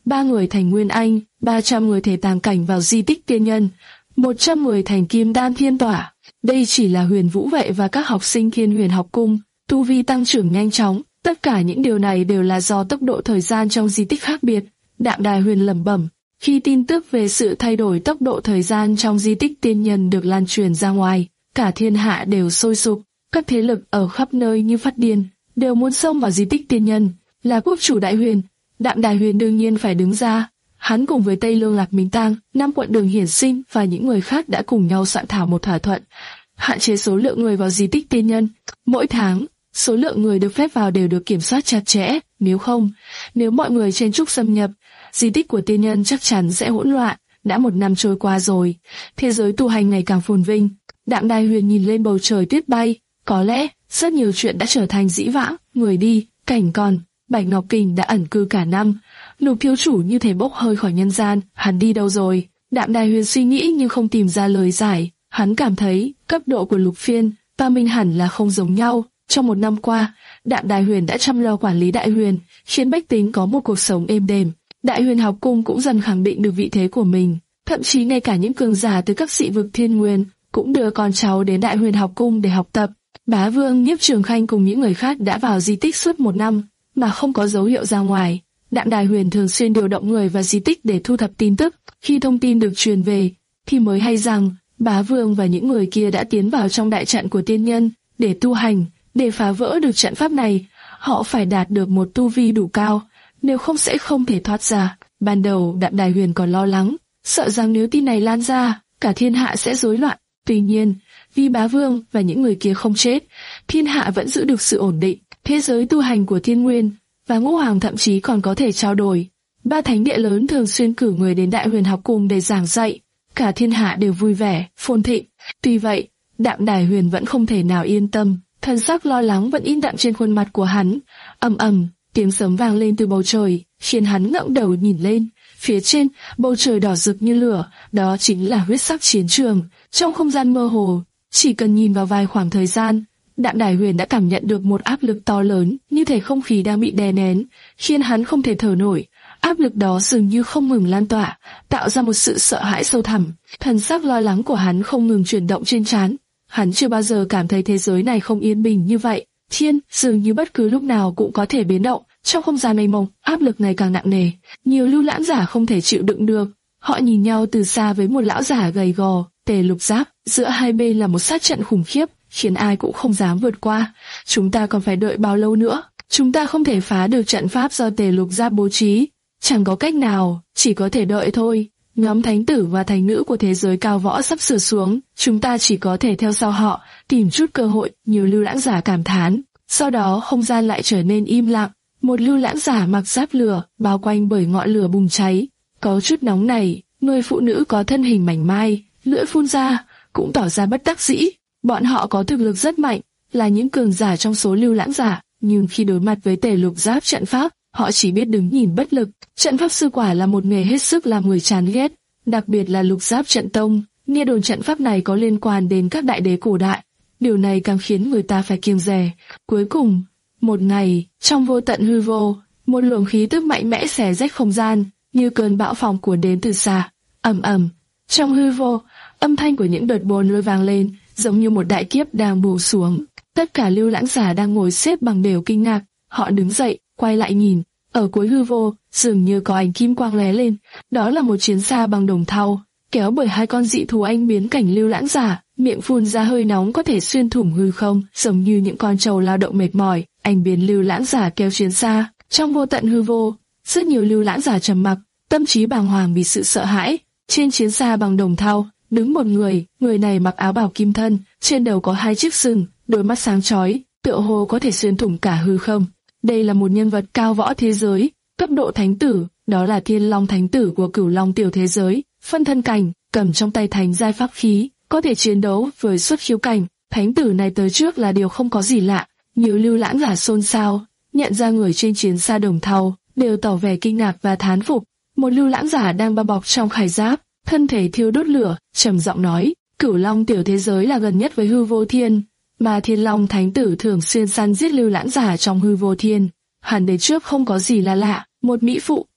ba người thành Nguyên Anh, ba trăm người thể tàng cảnh vào di tích tiên nhân, một trăm người thành Kim Đan Thiên Tỏa. Đây chỉ là Huyền Vũ Vệ và các học sinh Thiên Huyền học cung, tu vi tăng trưởng nhanh chóng. Tất cả những điều này đều là do tốc độ thời gian trong di tích khác biệt. Đạm Đài Huyền lẩm bẩm. Khi tin tức về sự thay đổi tốc độ thời gian trong di tích tiên nhân được lan truyền ra ngoài, cả thiên hạ đều sôi sục. Các thế lực ở khắp nơi như phát điên, đều muốn xông vào di tích tiên nhân. Là quốc chủ Đại Huyền, Đạm Đài Huyền đương nhiên phải đứng ra. Hắn cùng với Tây Lương Lạc Minh Tang, Nam Quận Đường Hiển Sinh và những người khác đã cùng nhau soạn thảo một thỏa thuận, hạn chế số lượng người vào di tích tiên nhân. Mỗi tháng, số lượng người được phép vào đều được kiểm soát chặt chẽ, nếu không, nếu mọi người chen chúc xâm nhập, di tích của tiên nhân chắc chắn sẽ hỗn loạn. Đã một năm trôi qua rồi, thế giới tu hành ngày càng phồn vinh. Đạm Đài Huyền nhìn lên bầu trời tuyết bay, có lẽ rất nhiều chuyện đã trở thành dĩ vãng, người đi, cảnh còn. Bạch Ngọc Kình đã ẩn cư cả năm, Lục thiếu chủ như thể bốc hơi khỏi nhân gian, hắn đi đâu rồi? Đạm Đài Huyền suy nghĩ nhưng không tìm ra lời giải. Hắn cảm thấy cấp độ của Lục Phiên, Ta Minh hẳn là không giống nhau. Trong một năm qua, Đạm Đài Huyền đã chăm lo quản lý Đại Huyền, khiến bách tính có một cuộc sống êm đềm. Đại Huyền học cung cũng dần khẳng định được vị thế của mình, thậm chí ngay cả những cường giả từ các dị vực thiên nguyên cũng đưa con cháu đến Đại Huyền học cung để học tập. Bá Vương, Nhiếp Trường Khanh cùng những người khác đã vào di tích suốt một năm mà không có dấu hiệu ra ngoài. Đạm Đài Huyền thường xuyên điều động người vào di tích để thu thập tin tức. Khi thông tin được truyền về, thì mới hay rằng Bá Vương và những người kia đã tiến vào trong đại trận của tiên nhân để tu hành. Để phá vỡ được trận pháp này, họ phải đạt được một tu vi đủ cao, nếu không sẽ không thể thoát ra. Ban đầu Đạm Đài Huyền còn lo lắng, sợ rằng nếu tin này lan ra, cả thiên hạ sẽ rối loạn. Tuy nhiên, vì Bá Vương và những người kia không chết, thiên hạ vẫn giữ được sự ổn định. Thế giới tu hành của Thiên Nguyên và Ngũ Hoàng thậm chí còn có thể trao đổi. Ba thánh địa lớn thường xuyên cử người đến Đại Huyền học cung để giảng dạy, cả thiên hạ đều vui vẻ, phồn thịnh. Tuy vậy, Đạm Đài Huyền vẫn không thể nào yên tâm, thần sắc lo lắng vẫn in đậm trên khuôn mặt của hắn. Ầm ầm, tiếng sấm vang lên từ bầu trời, khiến hắn ngẩng đầu nhìn lên. Phía trên, bầu trời đỏ rực như lửa, đó chính là huyết sắc chiến trường. Trong không gian mơ hồ, chỉ cần nhìn vào vài khoảng thời gian, Đạm Đài Huyền đã cảm nhận được một áp lực to lớn, như thể không khí đang bị đè nén, khiến hắn không thể thở nổi. Áp lực đó dường như không ngừng lan tỏa, tạo ra một sự sợ hãi sâu thẳm. Thần sắc lo lắng của hắn không ngừng chuyển động trên trán. Hắn chưa bao giờ cảm thấy thế giới này không yên bình như vậy. Thiên dường như bất cứ lúc nào cũng có thể biến động. Trong không gian mênh mông, áp lực ngày càng nặng nề. Nhiều lưu lãng giả không thể chịu đựng được. Họ nhìn nhau từ xa với một lão giả gầy gò, Tề Lục Giáp. Giữa hai bên là một sát trận khủng khiếp, khiến ai cũng không dám vượt qua. Chúng ta còn phải đợi bao lâu nữa? Chúng ta không thể phá được trận pháp do Tề Lục Giáp bố trí. Chẳng có cách nào, chỉ có thể đợi thôi. Nhóm thánh tử và thánh nữ của thế giới cao võ sắp sửa xuống, chúng ta chỉ có thể theo sau họ, tìm chút cơ hội. Nhiều lưu lãng giả cảm thán. Sau đó không gian lại trở nên im lặng. Một lưu lãng giả mặc giáp lửa, bao quanh bởi ngọn lửa bùng cháy, có chút nóng nảy. Người phụ nữ có thân hình mảnh mai, lưỡi phun ra, cũng tỏ ra bất đắc dĩ. Bọn họ có thực lực rất mạnh, là những cường giả trong số lưu lãng giả, nhưng khi đối mặt với Tề Lục Giáp trận pháp, họ chỉ biết đứng nhìn bất lực. Trận pháp sư quả là một nghề hết sức làm người chán ghét, đặc biệt là Lục Giáp trận tông. Nghe đồn trận pháp này có liên quan đến các đại đế cổ đại, điều này càng khiến người ta phải kiêng dè. Cuối cùng, một ngày, trong vô tận hư vô, một luồng khí tức mạnh mẽ xé rách không gian, như cơn bão phong cuốn đến từ xa. Ầm ầm, trong hư vô, âm thanh của những đợt bồn lôi vang lên, giống như một đại kiếp đang bù xuống. Tất cả lưu lãng giả đang ngồi xếp bằng đều kinh ngạc, họ đứng dậy, quay lại nhìn. Ở cuối hư vô, dường như có ánh kim quang lóe lên, đó là một chiến xa bằng đồng thau, kéo bởi hai con dị thú anh biến cảnh lưu lãng giả, miệng phun ra hơi nóng có thể xuyên thủng hư không, giống như những con trâu lao động mệt mỏi. Anh biến lưu lãng giả kéo chiến xa, trong vô tận hư vô, rất nhiều lưu lãng giả trầm mặc, tâm trí bàng hoàng vì sự sợ hãi. Trên chiến xa bằng đồng thau, đứng một người, người này mặc áo bào kim thân, trên đầu có hai chiếc sừng, đôi mắt sáng chói, tựa hồ có thể xuyên thủng cả hư không. Đây là một nhân vật cao võ thế giới, cấp độ thánh tử, đó là Thiên Long thánh tử của Cửu Long tiểu thế giới, phân thân cảnh, cầm trong tay thánh giai pháp khí, có thể chiến đấu với xuất khiếu cảnh. Thánh tử này tới trước là điều không có gì lạ. Nhiều lưu lãng giả xôn xao, nhận ra người trên chiến xa đồng thau, đều tỏ vẻ kinh ngạc và thán phục. Một lưu lãng giả đang bao bọc trong khải giáp, thân thể thiêu đốt lửa, trầm giọng nói: Cửu Long tiểu thế giới là gần nhất với hư vô thiên, mà Thiên Long thánh tử thường xuyên săn giết lưu lãng giả trong hư vô thiên. Hẳn đến trước không có gì là lạ. Một mỹ phụ,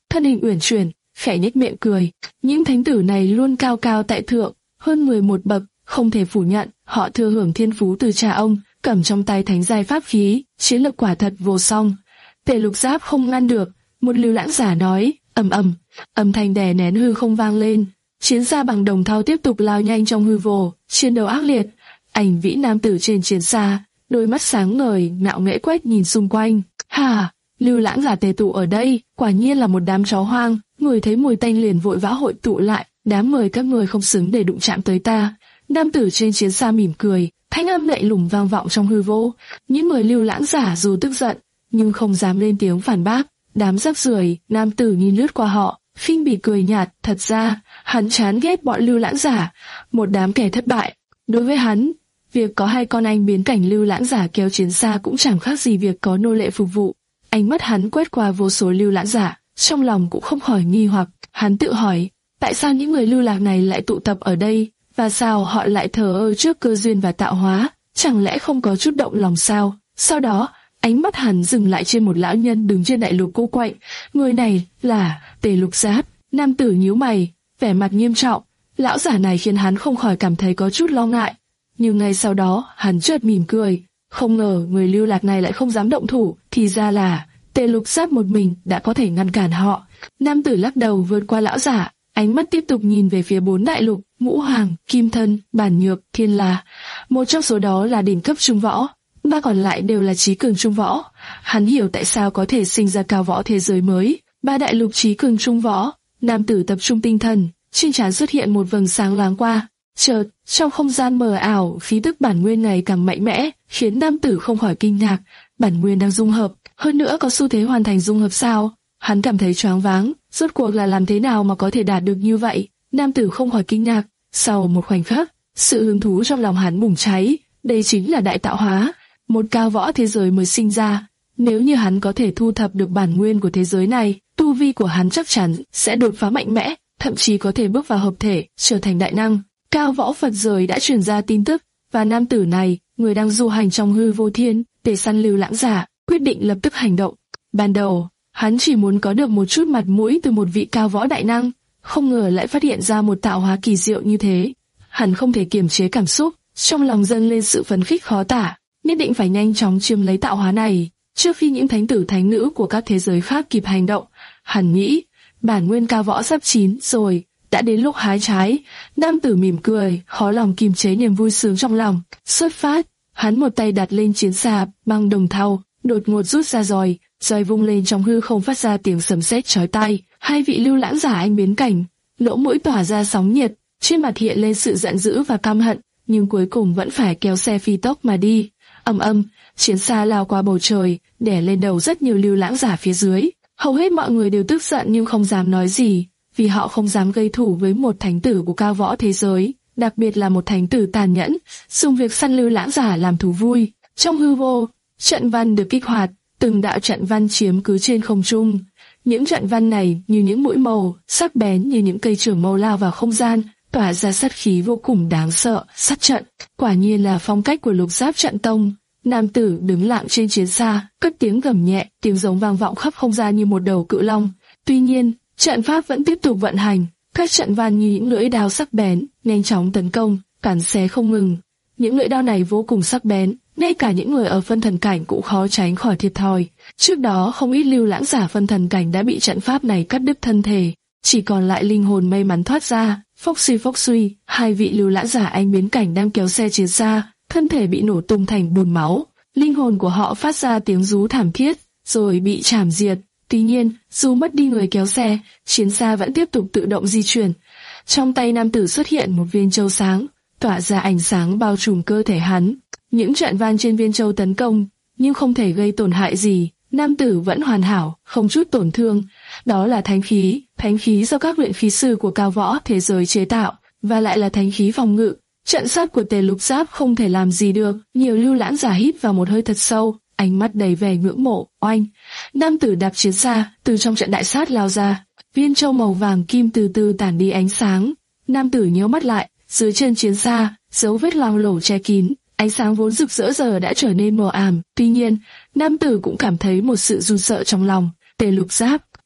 thân hình uyển chuyển, khẽ nhếch miệng cười. Những thánh tử này luôn cao cao tại thượng, hơn người một bậc, không thể phủ nhận, họ thừa hưởng thiên phú từ cha ông, cầm trong tay thánh giai pháp khí, chiến lực quả thật vô song. Tề Lục Giáp không ngăn được, một lưu lãng giả nói, ầm ầm, âm thanh đè nén hư không vang lên. Chiến xa bằng đồng thau tiếp tục lao nhanh trong hư vô, chiến đấu ác liệt. Ảnh vĩ nam tử trên chiến xa, đôi mắt sáng ngời, ngạo nghễ quét nhìn xung quanh. Hà, lưu lãng giả tề tụ ở đây, quả nhiên là một đám chó hoang. Người thấy mùi tanh liền vội vã hội tụ lại, đám người các người không xứng để đụng chạm tới ta. Nam tử trên chiến xa mỉm cười, thanh âm lạnh lùng vang vọng trong hư vô. Những người lưu lãng giả dù tức giận, nhưng không dám lên tiếng phản bác. Đám rác rưởi, nam tử nhìn lướt qua họ, khinh bỉ cười nhạt. Thật ra, hắn chán ghét bọn lưu lãng giả, một đám kẻ thất bại. Đối với hắn, việc có hai con anh biến cảnh lưu lãng giả kéo chiến xa cũng chẳng khác gì việc có nô lệ phục vụ. Ánh mắt hắn quét qua vô số lưu lãng giả, trong lòng cũng không khỏi nghi hoặc. Hắn tự hỏi, tại sao những người lưu lạc này lại tụ tập ở đây, và sao họ lại thờ ơ trước cơ duyên và tạo hóa, chẳng lẽ không có chút động lòng sao? Sau đó, ánh mắt hắn dừng lại trên một lão nhân đứng trên đại lục cô quạnh. Người này là Tề Lục Giáp. Nam tử nhíu mày, vẻ mặt nghiêm trọng. Lão giả này khiến hắn không khỏi cảm thấy có chút lo ngại. Nhưng ngay sau đó, hắn chợt mỉm cười. Không ngờ người lưu lạc này lại không dám động thủ, thì ra là Tề Lục Giáp một mình đã có thể ngăn cản họ. Nam tử lắc đầu vượt qua lão giả, ánh mắt tiếp tục nhìn về phía bốn đại lục, Ngũ Hoàng, Kim Thân, Bản Nhược, Thiên La. Một trong số đó là đỉnh cấp trung võ, ba còn lại đều là trí cường trung võ. Hắn hiểu tại sao có thể sinh ra cao võ thế giới mới. Ba đại lục trí cường trung võ. Nam tử tập trung tinh thần, trên trán xuất hiện một vầng sáng loáng qua. Chợt, trong không gian mờ ảo, khí tức bản nguyên ngày càng mạnh mẽ, khiến nam tử không khỏi kinh ngạc. Bản nguyên đang dung hợp, hơn nữa có xu thế hoàn thành dung hợp sao? Hắn cảm thấy choáng váng, rốt cuộc là làm thế nào mà có thể đạt được như vậy? Nam tử không khỏi kinh ngạc. Sau một khoảnh khắc, sự hứng thú trong lòng hắn bùng cháy. Đây chính là đại tạo hóa, một cao võ thế giới mới sinh ra. Nếu như hắn có thể thu thập được bản nguyên của thế giới này, tu vi của hắn chắc chắn sẽ đột phá mạnh mẽ, thậm chí có thể bước vào hợp thể, trở thành đại năng. Cao võ Phật giới đã truyền ra tin tức, và nam tử này, người đang du hành trong hư vô thiên, để săn lưu lãng giả, quyết định lập tức hành động. Ban đầu, hắn chỉ muốn có được một chút mặt mũi từ một vị cao võ đại năng, không ngờ lại phát hiện ra một tạo hóa kỳ diệu như thế. Hắn không thể kiềm chế cảm xúc, trong lòng dâng lên sự phấn khích khó tả, nhất định phải nhanh chóng chiếm lấy tạo hóa này, trước khi những thánh tử thánh nữ của các thế giới khác kịp hành động. Hắn nghĩ, bản nguyên cao võ sắp chín rồi, đã đến lúc hái trái. Nam tử mỉm cười, khó lòng kiềm chế niềm vui sướng trong lòng. Xuất phát, hắn một tay đặt lên chiến xa bằng đồng thau, đột ngột rút ra roi, roi vung lên trong hư không phát ra tiếng sấm sét chói tai. Hai vị lưu lãng giả anh biến cảnh, lỗ mũi tỏa ra sóng nhiệt, trên mặt hiện lên sự giận dữ và căm hận, nhưng cuối cùng vẫn phải kéo xe phi tốc mà đi. Ầm ầm, chiến xa lao qua bầu trời, đè lên đầu rất nhiều lưu lãng giả phía dưới. Hầu hết mọi người đều tức giận nhưng không dám nói gì, vì họ không dám gây thủ với một thánh tử của cao võ thế giới, đặc biệt là một thánh tử tàn nhẫn, dùng việc săn lưu lãng giả làm thú vui. Trong hư vô, trận văn được kích hoạt, từng đạo trận văn chiếm cứ trên không trung. Những trận văn này như những mũi màu, sắc bén như những cây trường mâu lao vào không gian, tỏa ra sát khí vô cùng đáng sợ. Sát trận, quả nhiên là phong cách của Lục Giáp trận tông. Nam tử đứng lặng trên chiến xa, cất tiếng gầm nhẹ, tiếng giống vang vọng khắp không gian như một đầu cự long. Tuy nhiên, trận pháp vẫn tiếp tục vận hành, các trận văn như những lưỡi đao sắc bén, nhanh chóng tấn công, cắn xé không ngừng. Những lưỡi đao này vô cùng sắc bén, ngay cả những người ở phân thần cảnh cũng khó tránh khỏi thiệt thòi. Trước đó không ít lưu lãng giả phân thần cảnh đã bị trận pháp này cắt đứt thân thể, chỉ còn lại linh hồn may mắn thoát ra. Phốc suy phốc suy, hai vị lưu lãng giả anh biến cảnh đang kéo xe chiến xa, thân thể bị nổ tung thành bùn máu, linh hồn của họ phát ra tiếng rú thảm thiết, rồi bị chảm diệt. Tuy nhiên, dù mất đi người kéo xe, chiến xa vẫn tiếp tục tự động di chuyển. Trong tay nam tử xuất hiện một viên châu sáng, tỏa ra ánh sáng bao trùm cơ thể hắn. Những trận văn trên viên châu tấn công, nhưng không thể gây tổn hại gì. Nam tử vẫn hoàn hảo, không chút tổn thương. Đó là thánh khí, thánh khí do các luyện khí sư của cao võ thế giới chế tạo, và lại là thánh khí phòng ngự. Trận sát của Tề Lục Giáp không thể làm gì được. Nhiều lưu lãng giả hít vào một hơi thật sâu, ánh mắt đầy vẻ ngưỡng mộ. Oanh! Nam tử đạp chiến xa, từ trong trận đại sát lao ra. Viên châu màu vàng kim từ từ tản đi ánh sáng. Nam tử nhíu mắt lại, dưới chân chiến xa, dấu vết loang lổ che kín. Ánh sáng vốn rực rỡ giờ đã trở nên mờ ảm. Tuy nhiên, nam tử cũng cảm thấy một sự run sợ trong lòng. Tề Lục Giáp,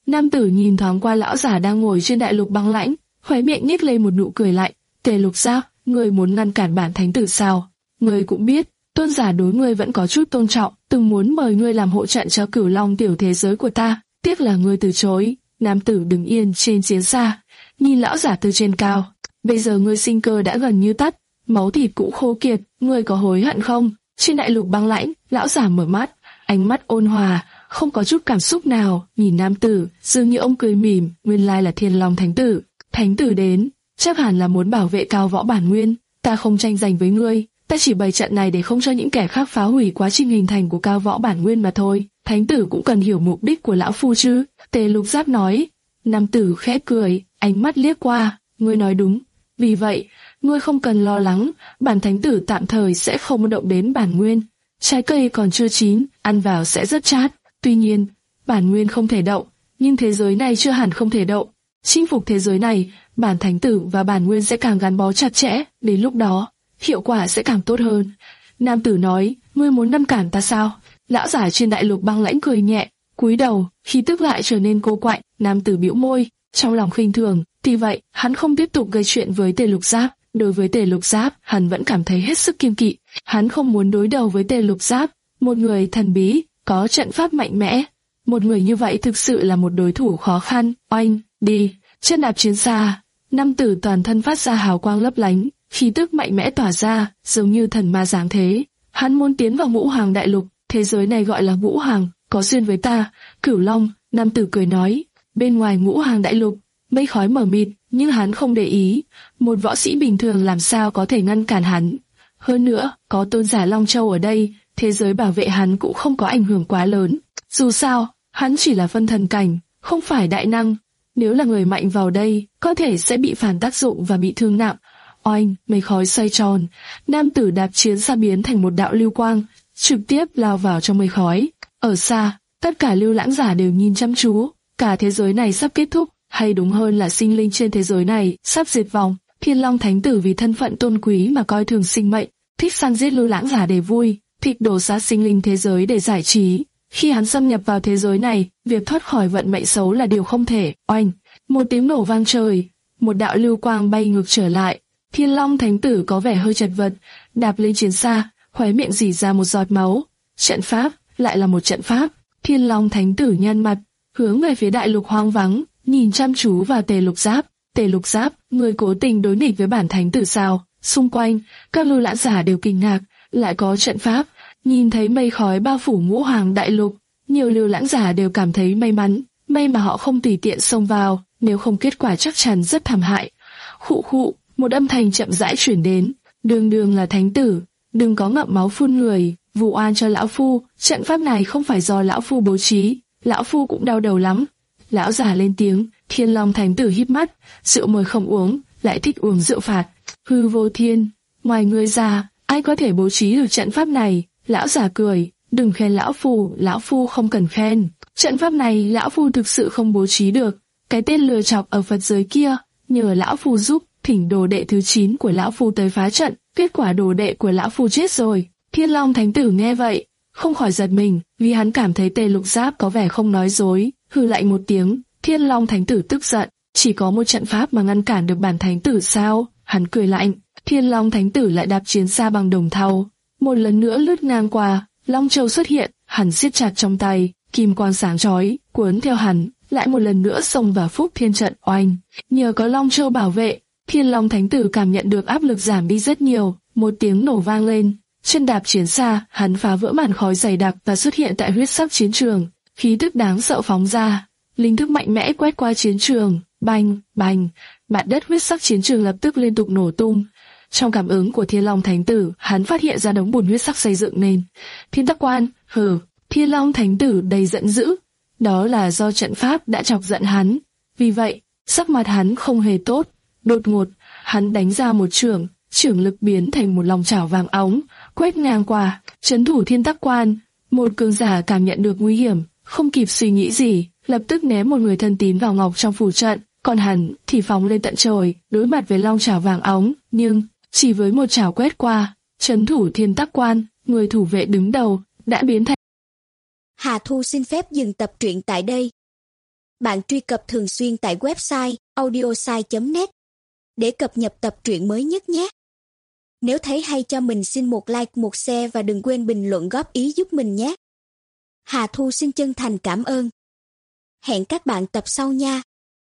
Nam tử nhìn thoáng qua lão giả đang ngồi trên đại lục băng lãnh, khóe miệng nhếch lên một nụ cười lạnh. Tề Lục Giáp, ngươi muốn ngăn cản bản thánh tử sao? Ngươi cũng biết, tôn giả đối ngươi vẫn có chút tôn trọng, từng muốn mời ngươi làm hộ trận cho Cửu Long tiểu thế giới của ta, tiếc là ngươi từ chối. Nam tử đứng yên trên chiến xa, nhìn lão giả từ trên cao. Bây giờ ngươi sinh cơ đã gần như tắt, máu thịt cũng khô kiệt, ngươi có hối hận không? Trên đại lục băng lãnh, lão giả mở mắt, ánh mắt ôn hòa, không có chút cảm xúc nào, nhìn nam tử, dường như ông cười mỉm, nguyên lai là Thiên Long Thánh Tử. Thánh tử đến, chắc hẳn là muốn bảo vệ cao võ bản nguyên, ta không tranh giành với ngươi, ta chỉ bày trận này để không cho những kẻ khác phá hủy quá trình hình thành của cao võ bản nguyên mà thôi. Thánh tử cũng cần hiểu mục đích của lão phu chứ, Tề Lục Giáp nói. Nam tử khẽ cười, ánh mắt liếc qua, ngươi nói đúng, vì vậy, ngươi không cần lo lắng, bản thánh tử tạm thời sẽ không động đến bản nguyên. Trái cây còn chưa chín, ăn vào sẽ rất chát, tuy nhiên, bản nguyên không thể động, nhưng thế giới này chưa hẳn không thể động. Chinh phục thế giới này, bản thánh tử và bản nguyên sẽ càng gắn bó chặt chẽ, đến lúc đó, hiệu quả sẽ càng tốt hơn. Nam tử nói, ngươi muốn ngăn cản ta sao? Lão giả trên đại lục băng lãnh cười nhẹ, cúi đầu, khí tức lại trở nên cô quạnh. Nam tử bĩu môi, trong lòng khinh thường. Tuy vậy, hắn không tiếp tục gây chuyện với Tề Lục Giáp. Đối với Tề Lục Giáp, hắn vẫn cảm thấy hết sức kiêng kỵ. Hắn không muốn đối đầu với Tề Lục Giáp, một người thần bí, có trận pháp mạnh mẽ. Một người như vậy thực sự là một đối thủ khó khăn. Oanh, đi, chân đạp chiến xa. Nam tử toàn thân phát ra hào quang lấp lánh, khí tức mạnh mẽ tỏa ra, giống như thần ma giáng thế. Hắn muốn tiến vào Ngũ Hoàng đại lục, thế giới này gọi là Ngũ Hoàng, có duyên với ta. Cửu Long, nam tử cười nói. Bên ngoài Ngũ Hoàng đại lục, mây khói mờ mịt, nhưng hắn không để ý. Một võ sĩ bình thường làm sao có thể ngăn cản hắn? Hơn nữa, có tôn giả Long Châu ở đây, thế giới bảo vệ hắn cũng không có ảnh hưởng quá lớn. Dù sao, hắn chỉ là phân thần cảnh, không phải đại năng. Nếu là người mạnh vào đây, có thể sẽ bị phản tác dụng và bị thương nặng. Oanh, mây khói xoay tròn, nam tử đạp chiến xa biến thành một đạo lưu quang, trực tiếp lao vào trong mây khói. Ở xa, tất cả lưu lãng giả đều nhìn chăm chú, cả thế giới này sắp kết thúc, hay đúng hơn là sinh linh trên thế giới này sắp diệt vong. Thiên Long Thánh Tử vì thân phận tôn quý mà coi thường sinh mệnh, thích săn giết lưu lãng giả để vui, thích đổ sát sinh linh thế giới để giải trí. Khi hắn xâm nhập vào thế giới này, việc thoát khỏi vận mệnh xấu là điều không thể. Oanh, một tiếng nổ vang trời, một đạo lưu quang bay ngược trở lại. Thiên Long Thánh Tử có vẻ hơi chật vật, đạp lên chiến xa, khóe miệng rỉ ra một giọt máu. Trận pháp, lại là một trận pháp. Thiên Long Thánh Tử nhăn mặt, hướng về phía đại lục hoang vắng, nhìn chăm chú vào Tề Lục Giáp. Tề Lục Giáp, người cố tình đối nghịch với bản thánh tử sao? Xung quanh, các lưu lãng giả đều kinh ngạc, lại có trận pháp. Nhìn thấy mây khói bao phủ Ngũ Hoàng đại lục, nhiều lưu lãng giả đều cảm thấy may mắn, may mà họ không tùy tiện xông vào, nếu không kết quả chắc chắn rất thảm hại. Khụ khụ, một âm thanh chậm rãi chuyển đến, đường đường là thánh tử, đừng có ngậm máu phun người, vụ oan cho lão phu, trận pháp này không phải do lão phu bố trí, lão phu cũng đau đầu lắm. Lão già lên tiếng. Thiên Long Thánh Tử híp mắt, rượu mời không uống, lại thích uống rượu phạt. Hư Vô Thiên, ngoài ngươi ra, ai có thể bố trí được trận pháp này? Lão già cười, đừng khen lão phu, lão phu không cần khen. Trận pháp này lão phu thực sự không bố trí được. Cái tên lừa chọc ở Phật giới kia, nhờ lão phu giúp, thỉnh đồ đệ thứ chín của lão phu tới phá trận, kết quả đồ đệ của lão phu chết rồi. Thiên Long Thánh Tử nghe vậy, không khỏi giật mình, vì hắn cảm thấy Tề Lục Giáp có vẻ không nói dối. Hừ lạnh một tiếng. Thiên Long Thánh Tử tức giận, chỉ có một trận pháp mà ngăn cản được bản thánh tử sao? Hắn cười lạnh. Thiên Long Thánh Tử lại đạp chiến xa bằng đồng thau, một lần nữa lướt ngang qua. Long Châu xuất hiện, hắn siết chặt trong tay, kim quang sáng chói cuốn theo hắn, lại một lần nữa xông vào Phúc Thiên trận. Oanh, nhờ có Long Châu bảo vệ, Thiên Long Thánh Tử cảm nhận được áp lực giảm đi rất nhiều. Một tiếng nổ vang lên, chân đạp chiến xa, hắn phá vỡ màn khói dày đặc và xuất hiện tại huyết sắc chiến trường, khí tức đáng sợ phóng ra. Linh thức mạnh mẽ quét qua chiến trường, bành, bành, mặt đất huyết sắc chiến trường lập tức liên tục nổ tung. Trong cảm ứng của Thiên Long Thánh Tử, hắn phát hiện ra đống bùn huyết sắc xây dựng nên. Thiên Tắc Quan, hừ, Thiên Long Thánh Tử đầy giận dữ. Đó là do trận pháp đã chọc giận hắn. Vì vậy, sắc mặt hắn không hề tốt. Đột ngột, hắn đánh ra một chưởng, chưởng lực biến thành một lòng chảo vàng óng, quét ngang qua, trấn thủ Thiên Tắc Quan. Một cường giả cảm nhận được nguy hiểm, không kịp suy nghĩ gì, lập tức ném một người thân tín vào ngọc trong phủ trận, còn hắn thì phóng lên tận trời, đối mặt với long chảo vàng óng, nhưng chỉ với một chảo quét qua, trấn thủ Thiên Tắc Quan, người thủ vệ đứng đầu đã biến thành. Hà Thu xin phép dừng tập truyện tại đây. bạn truy cập thường xuyên tại website audiosai chấm net để cập nhật tập truyện mới nhất nhé. Nếu thấy hay cho mình xin một like, một share và đừng quên bình luận góp ý giúp mình nhé. Hà Thu xin chân thành cảm ơn. Hẹn các bạn tập sau nha.